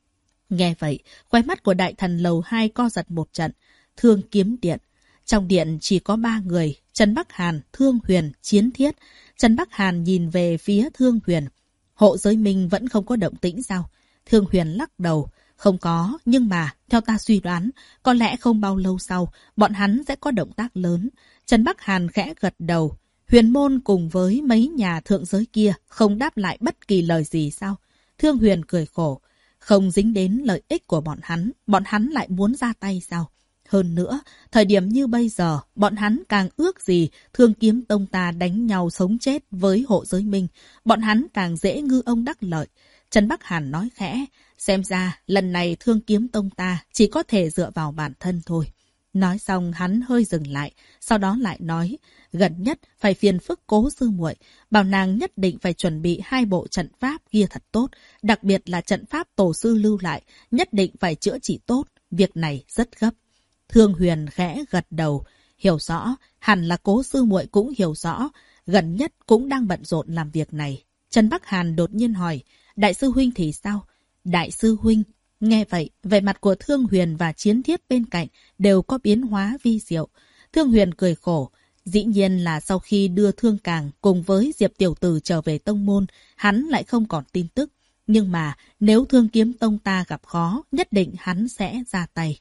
Nghe vậy, khóe mắt của đại thần lầu 2 co giật một trận. Thương kiếm điện. Trong điện chỉ có 3 người, Trần Bắc Hàn, Thương Huyền, Chiến Thiết. Trần Bắc Hàn nhìn về phía Thương Huyền. Hộ giới minh vẫn không có động tĩnh sao? Thương Huyền lắc đầu. Không có, nhưng mà, theo ta suy đoán, có lẽ không bao lâu sau, bọn hắn sẽ có động tác lớn. Trần Bắc Hàn khẽ gật đầu. Huyền môn cùng với mấy nhà thượng giới kia không đáp lại bất kỳ lời gì sao? Thương Huyền cười khổ. Không dính đến lợi ích của bọn hắn lại muốn ra tay sao? Hơn nữa, thời điểm như bây giờ, bọn hắn càng ước gì Thương Kiếm Tông ta đánh nhau sống chết với hộ giới minh. Bọn hắn càng dễ ngư ông đắc lợi. Trần Bắc Hàn nói khẽ, xem ra lần này Thương Kiếm Tông ta chỉ có thể dựa vào bản thân thôi. Nói xong hắn hơi dừng lại, sau đó lại nói, gần nhất phải phiền phức Cố sư muội, bảo nàng nhất định phải chuẩn bị 2 bộ trận pháp kia thật tốt, đặc biệt là trận pháp tổ sư lưu lại, nhất định phải chữa trị tốt, việc này rất gấp. Thương Huyền khẽ gật đầu, hiểu rõ, hẳn là Cố sư muội cũng hiểu rõ, gần nhất cũng đang bận rộn làm việc này. Trần Bắc Hàn đột nhiên hỏi, đại sư huynh thì sao? Đại sư huynh. Nghe vậy, vẻ mặt của Thương Huyền và Chiến Thiết bên cạnh đều có biến hóa vi diệu. Thương Huyền cười khổ. Dĩ nhiên là sau khi đưa Thương Càng cùng với Diệp Tiểu Tử trở về tông môn, hắn lại không còn tin tức. Nhưng mà nếu Thương Kiếm Tông ta gặp khó, nhất định hắn sẽ ra tay.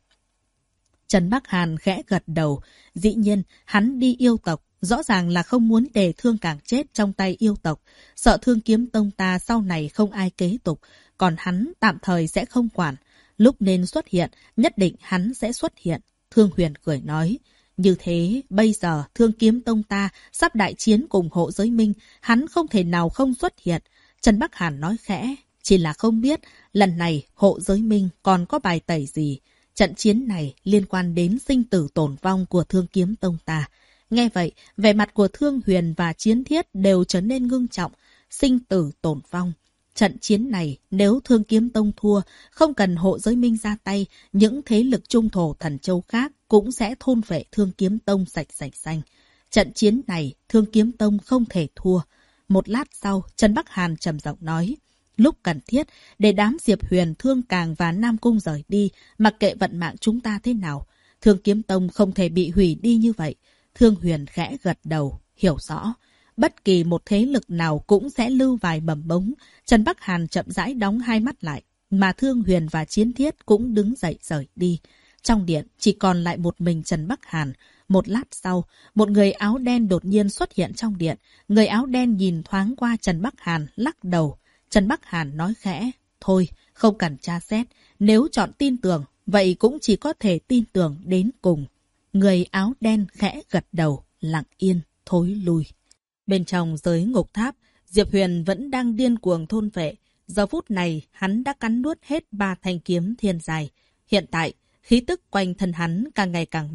Trần Bắc Hàn khẽ gật đầu. Dĩ nhiên, hắn đi yêu tộc, rõ ràng là không muốn để Thương Càng chết trong tay yêu tộc. Sợ Thương Kiếm Tông ta sau này không ai kế tục. Còn hắn tạm thời sẽ không quản. Lúc nên xuất hiện, nhất định hắn sẽ xuất hiện. Thương Huyền cười nói. Như thế, bây giờ Thương Kiếm Tông ta sắp đại chiến cùng hộ giới minh, hắn không thể nào không xuất hiện. Trần Bắc Hàn nói khẽ, chỉ là không biết lần này hộ giới minh còn có bài tẩy gì. Trận chiến này liên quan đến sinh tử tổn vong của Thương Kiếm Tông ta. Nghe vậy, vẻ mặt của Thương Huyền và Chiến Thiết đều trở nên ngưng trọng. Sinh tử tổn vong. Trận chiến này, nếu Thương Kiếm Tông thua, không cần hộ giới minh ra tay, những thế lực trung thổ thần châu khác cũng sẽ thôn vệ Thương Kiếm Tông sạch xanh. Trận chiến này, Thương Kiếm Tông không thể thua. Một lát sau, Trần Bắc Hàn trầm giọng nói, lúc cần thiết, để đám Diệp Huyền, Thương Càng và Nam Cung rời đi, mặc kệ vận mạng chúng ta thế nào. Thương Kiếm Tông không thể bị hủy đi như vậy. Thương Huyền khẽ gật đầu, hiểu rõ. Bất kỳ một thế lực nào cũng sẽ lưu vài mầm mống. Trần Bắc Hàn chậm rãi đóng hai mắt lại, mà Thương Huyền và Chiến Thiết cũng đứng dậy rời đi. Trong điện chỉ còn lại một mình Trần Bắc Hàn. Một lát sau, một người áo đen đột nhiên xuất hiện trong điện. Người áo đen nhìn thoáng qua Trần Bắc Hàn, lắc đầu. Trần Bắc Hàn nói khẽ, thôi, không cần tra xét. Nếu chọn tin tưởng, vậy cũng chỉ có thể tin tưởng đến cùng. Người áo đen khẽ gật đầu, lặng yên, thối lui. Bên trong giới ngục tháp, Diệp Huyền vẫn đang điên cuồng thôn vệ. Giờ phút này, hắn đã cắn nuốt hết 3 thanh kiếm thiên dài. Hiện tại, khí tức quanh thân hắn càng ngày càng mạnh.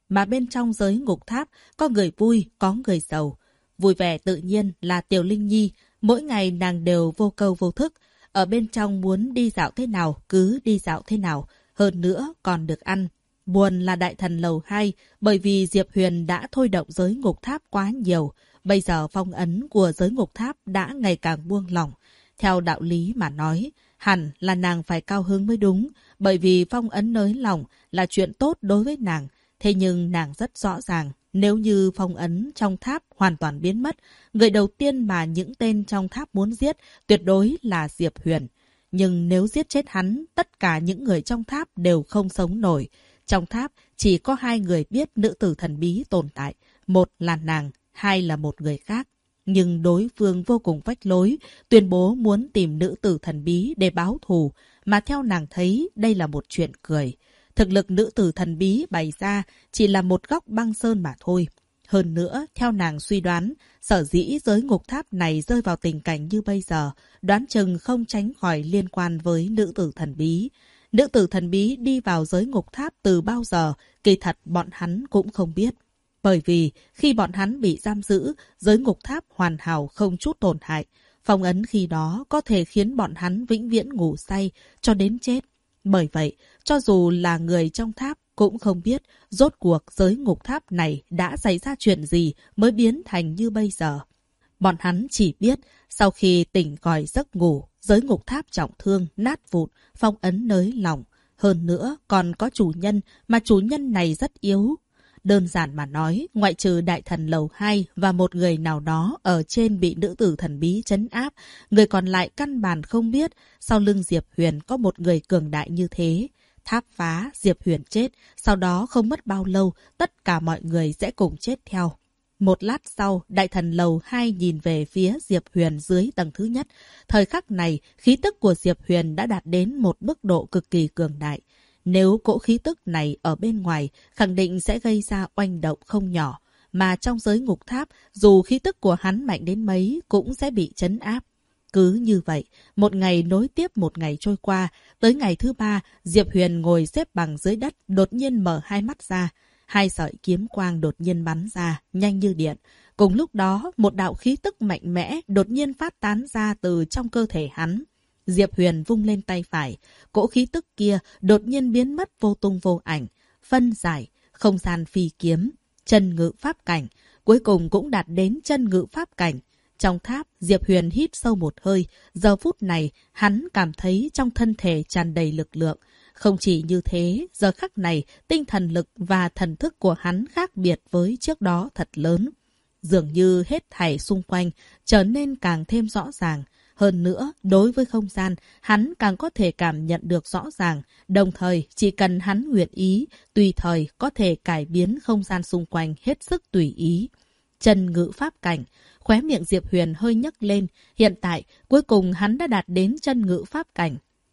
mà bên trong giới ngục tháp có người vui, có người giàu. Vui vẻ tự nhiên là Tiểu Linh Nhi, mỗi ngày nàng đều vô câu vô thức. Ở bên trong muốn đi dạo thế nào, cứ đi dạo thế nào, hơn nữa còn được ăn. Buồn là đại thần lầu 2, bởi vì Diệp Huyền đã thôi động giới ngục tháp quá nhiều. Bây giờ phong ấn của giới ngục tháp đã ngày càng buông lỏng. Theo đạo lý mà nói, hẳn là nàng phải cao hứng mới đúng, bởi vì phong ấn nới lỏng là chuyện tốt đối với nàng. Thế nhưng nàng rất rõ ràng, nếu như phong ấn trong tháp hoàn toàn biến mất, người đầu tiên mà những tên trong tháp muốn giết tuyệt đối là Diệp Huyền. Nhưng nếu giết chết hắn, tất cả những người trong tháp đều không sống nổi. Trong tháp chỉ có 2 người biết nữ tử thần bí tồn tại, một là nàng, 2 là một người khác. Nhưng đối phương vô cùng phách lối, tuyên bố muốn tìm nữ tử thần bí để báo thù, mà theo nàng thấy đây là một chuyện cười. Thực lực nữ tử thần bí bày ra chỉ là một góc băng sơn mà thôi. Hơn nữa, theo nàng suy đoán, sở dĩ giới ngục tháp này rơi vào tình cảnh như bây giờ, đoán chừng không tránh khỏi liên quan với nữ tử thần bí. Nữ tử thần bí đi vào giới ngục tháp từ bao giờ, kỳ thật bọn hắn cũng không biết. Bởi vì khi bọn hắn bị giam giữ, giới ngục tháp hoàn hảo không chút tổn hại. Phong ấn khi đó có thể khiến bọn hắn vĩnh viễn ngủ say cho đến chết. Bởi vậy, cho dù là người trong tháp cũng không biết rốt cuộc giới ngục tháp này đã xảy ra chuyện gì mới biến thành như bây giờ. Bọn hắn chỉ biết sau khi tỉnh khỏi giấc ngủ, giới ngục tháp trọng thương, nát vụn, phong ấn nới lỏng. Hơn nữa còn có chủ nhân mà chủ nhân này rất yếu. Đơn giản mà nói, ngoại trừ đại thần lầu 2 và một người nào đó ở trên bị nữ tử thần bí trấn áp, người còn lại căn bản không biết sau lưng Diệp Huyền có một người cường đại như thế. Tháp phá, Diệp Huyền chết, sau đó không mất bao lâu, tất cả mọi người sẽ cùng chết theo. Một lát sau, đại thần lầu 2 nhìn về phía Diệp Huyền dưới tầng thứ nhất. Thời khắc này, khí tức của Diệp Huyền đã đạt đến một mức độ cực kỳ cường đại. Nếu cỗ khí tức này ở bên ngoài, khẳng định sẽ gây ra oanh động không nhỏ. Mà trong giới ngục tháp, dù khí tức của hắn mạnh đến mấy, cũng sẽ bị trấn áp. Cứ như vậy, một ngày nối tiếp một ngày trôi qua, tới ngày thứ 3, Diệp Huyền ngồi xếp bằng dưới đất, đột nhiên mở hai mắt ra. 2 sợi kiếm quang đột nhiên bắn ra, nhanh như điện. Cùng lúc đó, một đạo khí tức mạnh mẽ đột nhiên phát tán ra từ trong cơ thể hắn. Diệp Huyền vung lên tay phải, cỗ khí tức kia đột nhiên biến mất vô tung vô ảnh, phân giải, không gian phi kiếm, chân ngự pháp cảnh, cuối cùng cũng đạt đến chân ngự pháp cảnh. Trong tháp, Diệp Huyền hít sâu một hơi, giờ phút này hắn cảm thấy trong thân thể tràn đầy lực lượng. Không chỉ như thế, giờ khắc này, tinh thần lực và thần thức của hắn khác biệt với trước đó thật lớn. Dường như hết thảy xung quanh trở nên càng thêm rõ ràng. Hơn nữa, đối với không gian, hắn càng có thể cảm nhận được rõ ràng. Đồng thời, chỉ cần hắn nguyện ý, tùy thời có thể cải biến không gian xung quanh hết sức tùy ý. Chân ngự pháp cảnh, khóe miệng Diệp Huyền hơi nhấc lên. Hiện tại, cuối cùng hắn đã đạt đến chân ngự pháp cảnh.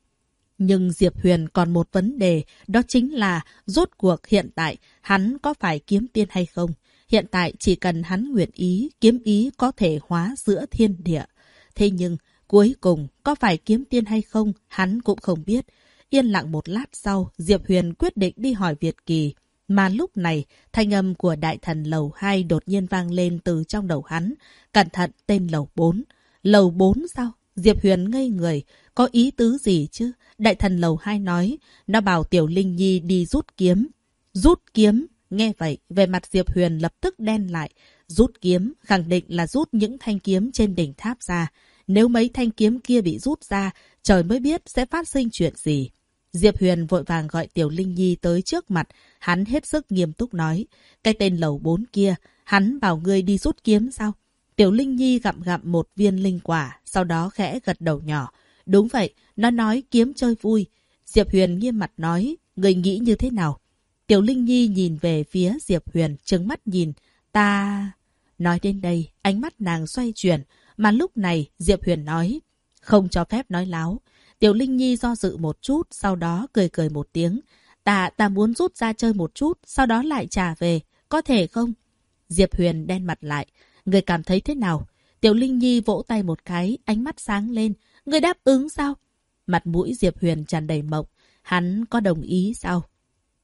Nhưng Diệp Huyền còn một vấn đề, đó chính là rốt cuộc hiện tại hắn có phải kiếm tiên hay không? Hiện tại chỉ cần hắn nguyện ý, kiếm ý có thể hóa giữa thiên địa. Thế nhưng, cuối cùng có phải kiếm tiên hay không, hắn cũng không biết. Yên lặng một lát sau, Diệp Huyền quyết định đi hỏi Việt Kỳ. Mà lúc này, thanh âm của đại thần lầu 2 đột nhiên vang lên từ trong đầu hắn. Cẩn thận, tên lầu 4. Lầu 4 sao? Diệp Huyền ngây người. Có ý tứ gì chứ? Đại thần lầu 2 nói, nó bảo Tiểu Linh Nhi đi rút kiếm. Rút kiếm? Nghe vậy, về mặt Diệp Huyền lập tức đen lại. Rút kiếm, khẳng định là rút những thanh kiếm trên đỉnh tháp ra. Nếu mấy thanh kiếm kia bị rút ra, trời mới biết sẽ phát sinh chuyện gì. Diệp Huyền vội vàng gọi Tiểu Linh Nhi tới trước mặt. Hắn hết sức nghiêm túc nói, cái tên lầu 4 kia, hắn bảo ngươi đi rút kiếm sao? Tiểu Linh Nhi gặm gặm một viên linh quả, sau đó khẽ gật đầu nhỏ. Đúng vậy, nó nói kiếm chơi vui. Diệp Huyền nghiêm mặt nói, người nghĩ như thế nào? Tiểu Linh Nhi nhìn về phía Diệp Huyền, trừng mắt nhìn. Ta... Nói đến đây, ánh mắt nàng xoay chuyển. Mà lúc này, Diệp Huyền nói, không cho phép nói láo. Tiểu Linh Nhi do dự một chút, sau đó cười cười một tiếng. Ta muốn rút ra chơi một chút, sau đó lại trả về. Có thể không? Diệp Huyền đen mặt lại. Người cảm thấy thế nào? Tiểu Linh Nhi vỗ tay một cái, ánh mắt sáng lên. Người đáp ứng sao? Mặt mũi Diệp Huyền tràn đầy mộng. Hắn có đồng ý sao?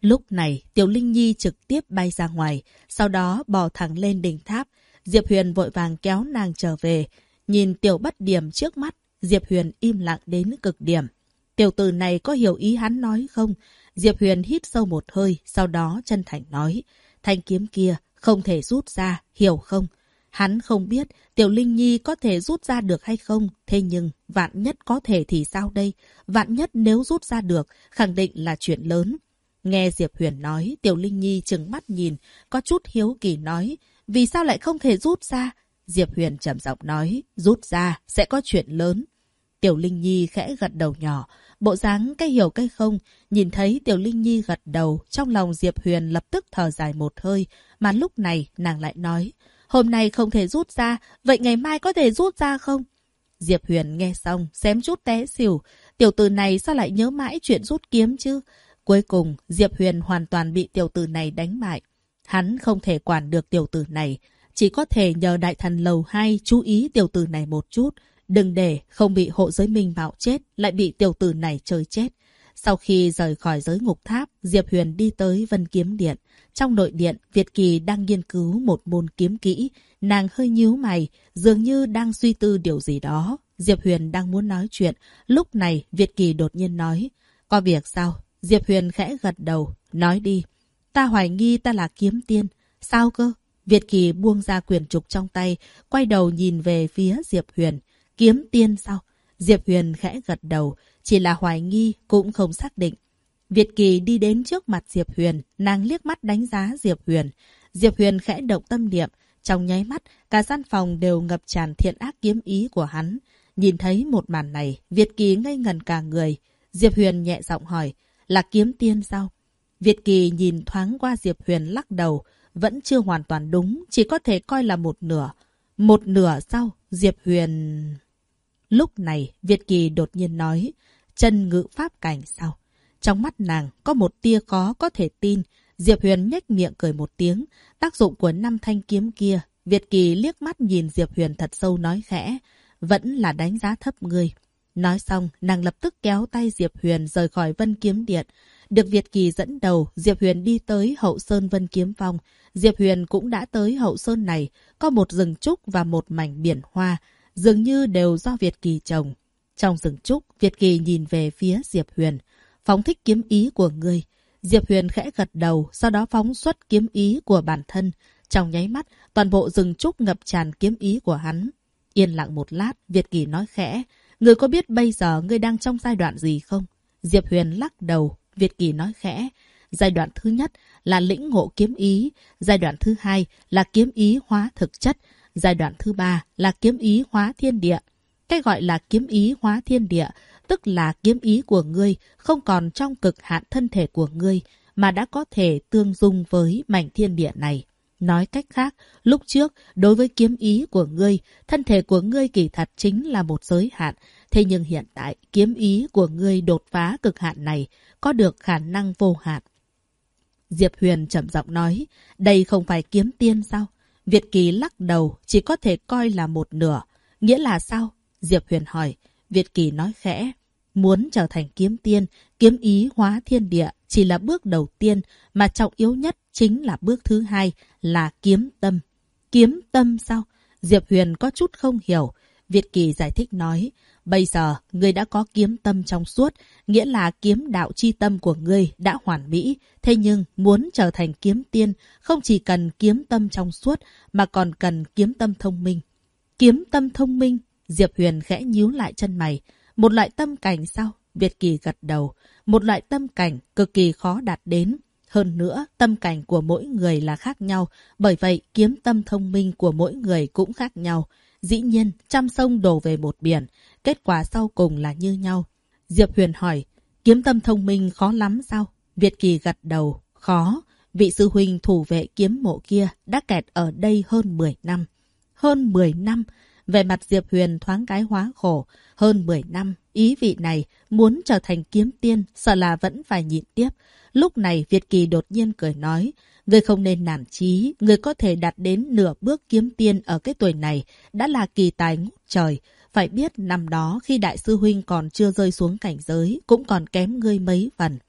Lúc này, Tiểu Linh Nhi trực tiếp bay ra ngoài, sau đó bò thẳng lên đỉnh tháp. Diệp Huyền vội vàng kéo nàng trở về. Nhìn Tiểu Bất Điểm trước mắt, Diệp Huyền im lặng đến cực điểm. Tiểu tử này có hiểu ý hắn nói không? Diệp Huyền hít sâu một hơi, sau đó chân thành nói. Thanh kiếm kia không thể rút ra, hiểu không? Hắn không biết Tiểu Linh Nhi có thể rút ra được hay không. Thế nhưng vạn nhất có thể thì sao đây? Vạn nhất nếu rút ra được, khẳng định là chuyện lớn. Nghe Diệp Huyền nói, Tiểu Linh Nhi trừng mắt nhìn, có chút hiếu kỳ nói. Vì sao lại không thể rút ra? Diệp Huyền trầm giọng nói, rút ra sẽ có chuyện lớn. Tiểu Linh Nhi khẽ gật đầu nhỏ, bộ dáng cái hiểu cái không. Nhìn thấy Tiểu Linh Nhi gật đầu, trong lòng Diệp Huyền lập tức thở dài một hơi. Mà lúc này nàng lại nói, hôm nay không thể rút ra, vậy ngày mai có thể rút ra không? Diệp Huyền nghe xong, xém chút té xỉu. Tiểu tử này sao lại nhớ mãi chuyện rút kiếm chứ? Cuối cùng, Diệp Huyền hoàn toàn bị tiểu tử này đánh bại. Hắn không thể quản được tiểu tử này, chỉ có thể nhờ Đại Thần Lầu 2 chú ý tiểu tử này một chút. Đừng để không bị hộ giới minh bạo chết, lại bị tiểu tử này chơi chết. Sau khi rời khỏi giới ngục tháp, Diệp Huyền đi tới Vân Kiếm Điện. Trong nội điện, Việt Kỳ đang nghiên cứu một môn kiếm kỹ. Nàng hơi nhíu mày, dường như đang suy tư điều gì đó. Diệp Huyền đang muốn nói chuyện. Lúc này, Việt Kỳ đột nhiên nói. Có việc sao? Diệp Huyền khẽ gật đầu. Nói đi. Ta hoài nghi ta là kiếm tiên. Sao cơ? Việt Kỳ buông ra quyển trục trong tay, quay đầu nhìn về phía Diệp Huyền. Kiếm tiên sao? Diệp Huyền khẽ gật đầu, chỉ là hoài nghi, cũng không xác định. Việt Kỳ đi đến trước mặt Diệp Huyền, nàng liếc mắt đánh giá Diệp Huyền. Diệp Huyền khẽ động tâm niệm, trong nháy mắt, cả gian phòng đều ngập tràn thiện ác kiếm ý của hắn. Nhìn thấy một màn này, Việt Kỳ ngây ngẩn cả người. Diệp Huyền nhẹ giọng hỏi, là kiếm tiên sao? Việt Kỳ nhìn thoáng qua Diệp Huyền lắc đầu, vẫn chưa hoàn toàn đúng, chỉ có thể coi là một nửa. Một nửa sao? Diệp Huyền... Lúc này, Việt Kỳ đột nhiên nói, chân ngữ pháp cảnh sao? Trong mắt nàng có một tia khó có thể tin. Diệp Huyền nhếch miệng cười một tiếng. Tác dụng của 5 thanh kiếm kia. Việt Kỳ liếc mắt nhìn Diệp Huyền thật sâu nói khẽ. Vẫn là đánh giá thấp ngươi. Nói xong, nàng lập tức kéo tay Diệp Huyền rời khỏi Vân Kiếm Điện. Được Việt Kỳ dẫn đầu, Diệp Huyền đi tới Hậu Sơn Vân Kiếm Phong. Diệp Huyền cũng đã tới Hậu Sơn này. Có một rừng trúc và một mảnh biển hoa. Dường như đều do Việt Kỳ trồng. Trong rừng trúc, Việt Kỳ nhìn về phía Diệp Huyền. Phóng thích kiếm ý của ngươi. Diệp Huyền khẽ gật đầu, sau đó phóng xuất kiếm ý của bản thân. Trong nháy mắt, toàn bộ rừng trúc ngập tràn kiếm ý của hắn. Yên lặng một lát, Việt Kỳ nói khẽ. Ngươi có biết bây giờ ngươi đang trong giai đoạn gì không? Diệp Huyền lắc đầu. Việt Kỳ nói khẽ. Giai đoạn thứ nhất là lĩnh ngộ kiếm ý. Giai đoạn thứ hai là kiếm ý hóa thực chất. Giai đoạn thứ ba là kiếm ý hóa thiên địa. Cái gọi là kiếm ý hóa thiên địa, tức là kiếm ý của ngươi không còn trong cực hạn thân thể của ngươi, mà đã có thể tương dung với mảnh thiên địa này. Nói cách khác, lúc trước, đối với kiếm ý của ngươi, thân thể của ngươi kỳ thật chính là một giới hạn. Thế nhưng hiện tại, kiếm ý của ngươi đột phá cực hạn này, có được khả năng vô hạn. Diệp Huyền trầm giọng nói, đây không phải kiếm tiên sao? Việt Kỳ lắc đầu, chỉ có thể coi là một nửa. Nghĩa là sao? Diệp Huyền hỏi. Việt Kỳ nói khẽ. Muốn trở thành kiếm tiên, kiếm ý hóa thiên địa chỉ là bước đầu tiên, mà trọng yếu nhất chính là bước thứ hai là kiếm tâm. Kiếm tâm sao? Diệp Huyền có chút không hiểu. Việt Kỳ giải thích nói. Bây giờ, ngươi đã có kiếm tâm trong suốt, nghĩa là kiếm đạo chi tâm của ngươi đã hoàn mỹ. Thế nhưng, muốn trở thành kiếm tiên, không chỉ cần kiếm tâm trong suốt, mà còn cần kiếm tâm thông minh. Kiếm tâm thông minh? Diệp Huyền khẽ nhíu lại chân mày. Một loại tâm cảnh sao? Việt Kỳ gật đầu. Một loại tâm cảnh cực kỳ khó đạt đến. Hơn nữa, tâm cảnh của mỗi người là khác nhau. Bởi vậy, kiếm tâm thông minh của mỗi người cũng khác nhau. Dĩ nhiên, trăm sông đổ về một biển. Kết quả sau cùng là như nhau. Diệp Huyền hỏi, kiếm tâm thông minh khó lắm sao? Việt Kỳ gật đầu, khó. Vị sư huynh thủ vệ kiếm mộ kia đã kẹt ở đây hơn 10 năm. Hơn 10 năm? Về mặt Diệp Huyền thoáng cái hóa khổ. Hơn 10 năm, ý vị này muốn trở thành kiếm tiên, sợ là vẫn phải nhịn tiếp. Lúc này Việt Kỳ đột nhiên cười nói, ngươi không nên nản chí, ngươi có thể đạt đến nửa bước kiếm tiên ở cái tuổi này, đã là kỳ tài ngút trời. Phải biết năm đó khi đại sư huynh còn chưa rơi xuống cảnh giới, cũng còn kém ngươi mấy phần.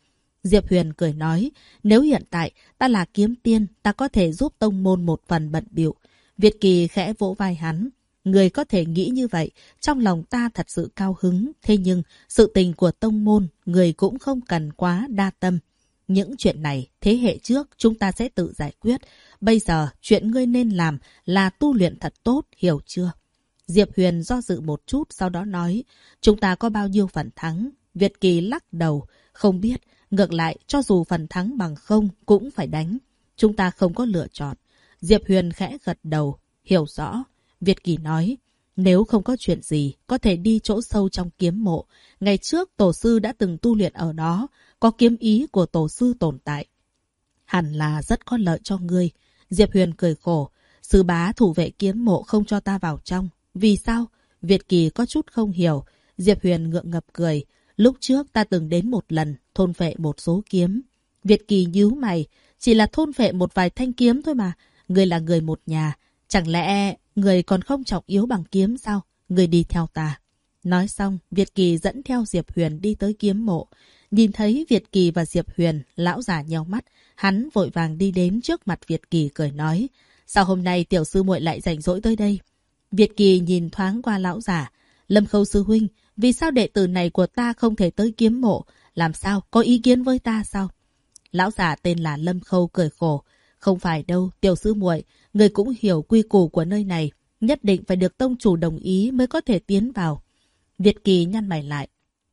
Diệp Huyền cười nói, nếu hiện tại ta là kiếm tiên, ta có thể giúp tông môn một phần bận bịu. Việt Kỳ khẽ vỗ vai hắn. Người có thể nghĩ như vậy, trong lòng ta thật sự cao hứng. Thế nhưng, sự tình của tông môn, người cũng không cần quá đa tâm. Những chuyện này, thế hệ trước chúng ta sẽ tự giải quyết. Bây giờ, chuyện ngươi nên làm là tu luyện thật tốt, hiểu chưa? Diệp Huyền do dự một chút, sau đó nói, chúng ta có bao nhiêu phần thắng? Việt Kỳ lắc đầu, không biết. Ngược lại, cho dù phần thắng bằng không, cũng phải đánh. Chúng ta không có lựa chọn. Diệp Huyền khẽ gật đầu, hiểu rõ. Việt Kỳ nói, nếu không có chuyện gì, có thể đi chỗ sâu trong kiếm mộ. Ngày trước, tổ sư đã từng tu luyện ở đó, có kiếm ý của tổ sư tồn tại. Hẳn là rất có lợi cho ngươi. Diệp Huyền cười khổ, sư bá thủ vệ kiếm mộ không cho ta vào trong. Vì sao? Việt Kỳ có chút không hiểu. Diệp Huyền ngượng ngập cười. Lúc trước ta từng đến một lần, thôn phệ một số kiếm. Việt Kỳ nhíu mày, chỉ là thôn phệ một vài thanh kiếm thôi mà. Ngươi là người một nhà, chẳng lẽ người còn không trọng yếu bằng kiếm sao? Người đi theo ta. Nói xong, Việt Kỳ dẫn theo Diệp Huyền đi tới kiếm mộ. Nhìn thấy Việt Kỳ và Diệp Huyền, lão già nheo mắt, hắn vội vàng đi đến trước mặt Việt Kỳ cười nói, sao hôm nay tiểu sư muội lại rảnh rỗi tới đây? Việt Kỳ nhìn thoáng qua lão già, Lâm Khâu sư huynh, vì sao đệ tử này của ta không thể tới kiếm mộ? Làm sao? Có ý kiến với ta sao? Lão già tên là Lâm Khâu cười khổ. Không phải đâu, tiểu sư muội, người cũng hiểu quy củ của nơi này. Nhất định phải được tông chủ đồng ý mới có thể tiến vào. Việt Kỳ nhăn mày lại.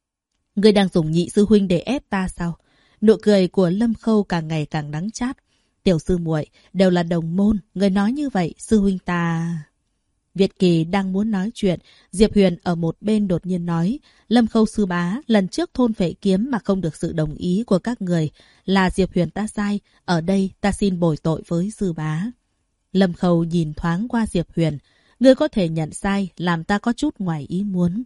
Người đang dùng nhị sư huynh để ép ta sao? Nụ cười của Lâm Khâu càng ngày càng đắng chát. Tiểu sư muội đều là đồng môn. Người nói như vậy, sư huynh ta... Việt Kỳ đang muốn nói chuyện, Diệp Huyền ở một bên đột nhiên nói, Lâm Khâu sư bá, lần trước thôn phệ kiếm mà không được sự đồng ý của các người, là Diệp Huyền ta sai, ở đây ta xin bồi tội với sư bá. Lâm Khâu nhìn thoáng qua Diệp Huyền, ngươi có thể nhận sai, làm ta có chút ngoài ý muốn.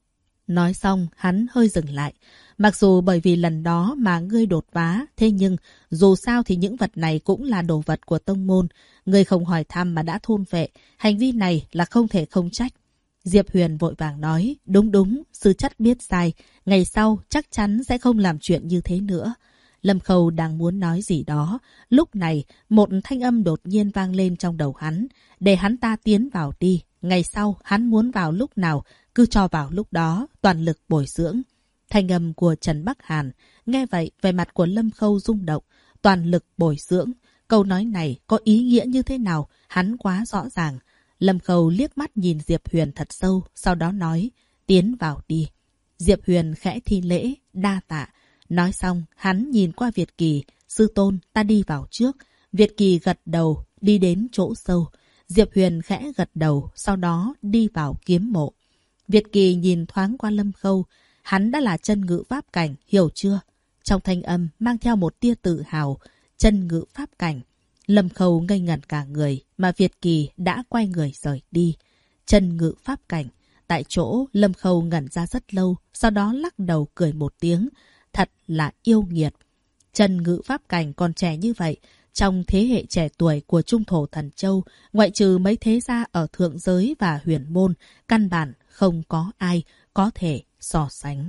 Nói xong, hắn hơi dừng lại. Mặc dù bởi vì lần đó mà ngươi đột phá, thế nhưng dù sao thì những vật này cũng là đồ vật của tông môn. Ngươi không hỏi thăm mà đã thôn phệ, hành vi này là không thể không trách. Diệp Huyền vội vàng nói, đúng, sư chất biết sai, ngày sau chắc chắn sẽ không làm chuyện như thế nữa. Lâm Khâu đang muốn nói gì đó, lúc này một thanh âm đột nhiên vang lên trong đầu hắn, để hắn ta tiến vào đi, ngày sau hắn muốn vào lúc nào, cứ cho vào lúc đó, toàn lực bồi dưỡng. Thanh âm của Trần Bắc Hàn, nghe vậy vẻ mặt của Lâm Khâu rung động, toàn lực bồi dưỡng. Câu nói này có ý nghĩa như thế nào, hắn quá rõ ràng. Lâm Khâu liếc mắt nhìn Diệp Huyền thật sâu, sau đó nói, tiến vào đi. Diệp Huyền khẽ thi lễ, đa tạ. Nói xong, hắn nhìn qua Việt Kỳ, sư tôn, ta đi vào trước. Việt Kỳ gật đầu, đi đến chỗ sâu. Diệp Huyền khẽ gật đầu, sau đó đi vào kiếm mộ. Việt Kỳ nhìn thoáng qua Lâm Khâu, hắn đã là chân ngự pháp cảnh, hiểu chưa? Trong thanh âm mang theo một tia tự hào, chân ngự pháp cảnh. Lâm Khâu ngây ngẩn cả người, mà Việt Kỳ đã quay người rời đi. Chân ngự pháp cảnh. Tại chỗ, Lâm Khâu ngẩn ra rất lâu, sau đó lắc đầu cười một tiếng. Thật là yêu nghiệt. Chân ngự pháp cảnh còn trẻ như vậy, trong thế hệ trẻ tuổi của Trung Thổ Thần Châu, ngoại trừ mấy thế gia ở thượng giới và huyền môn, căn bản không có ai có thể so sánh.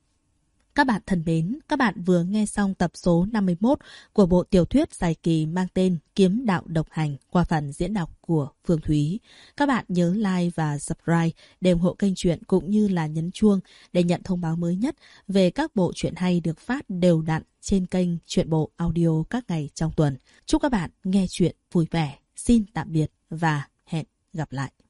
Các bạn thân mến, các bạn vừa nghe xong tập số 51 của bộ tiểu thuyết dài kỳ mang tên Kiếm Đạo Độc Hành qua phần diễn đọc của Phương Thúy. Các bạn nhớ like và subscribe để ủng hộ kênh truyện cũng như là nhấn chuông để nhận thông báo mới nhất về các bộ truyện hay được phát đều đặn trên kênh Truyện Bộ Audio các ngày trong tuần. Chúc các bạn nghe truyện vui vẻ. Xin tạm biệt và hẹn gặp lại.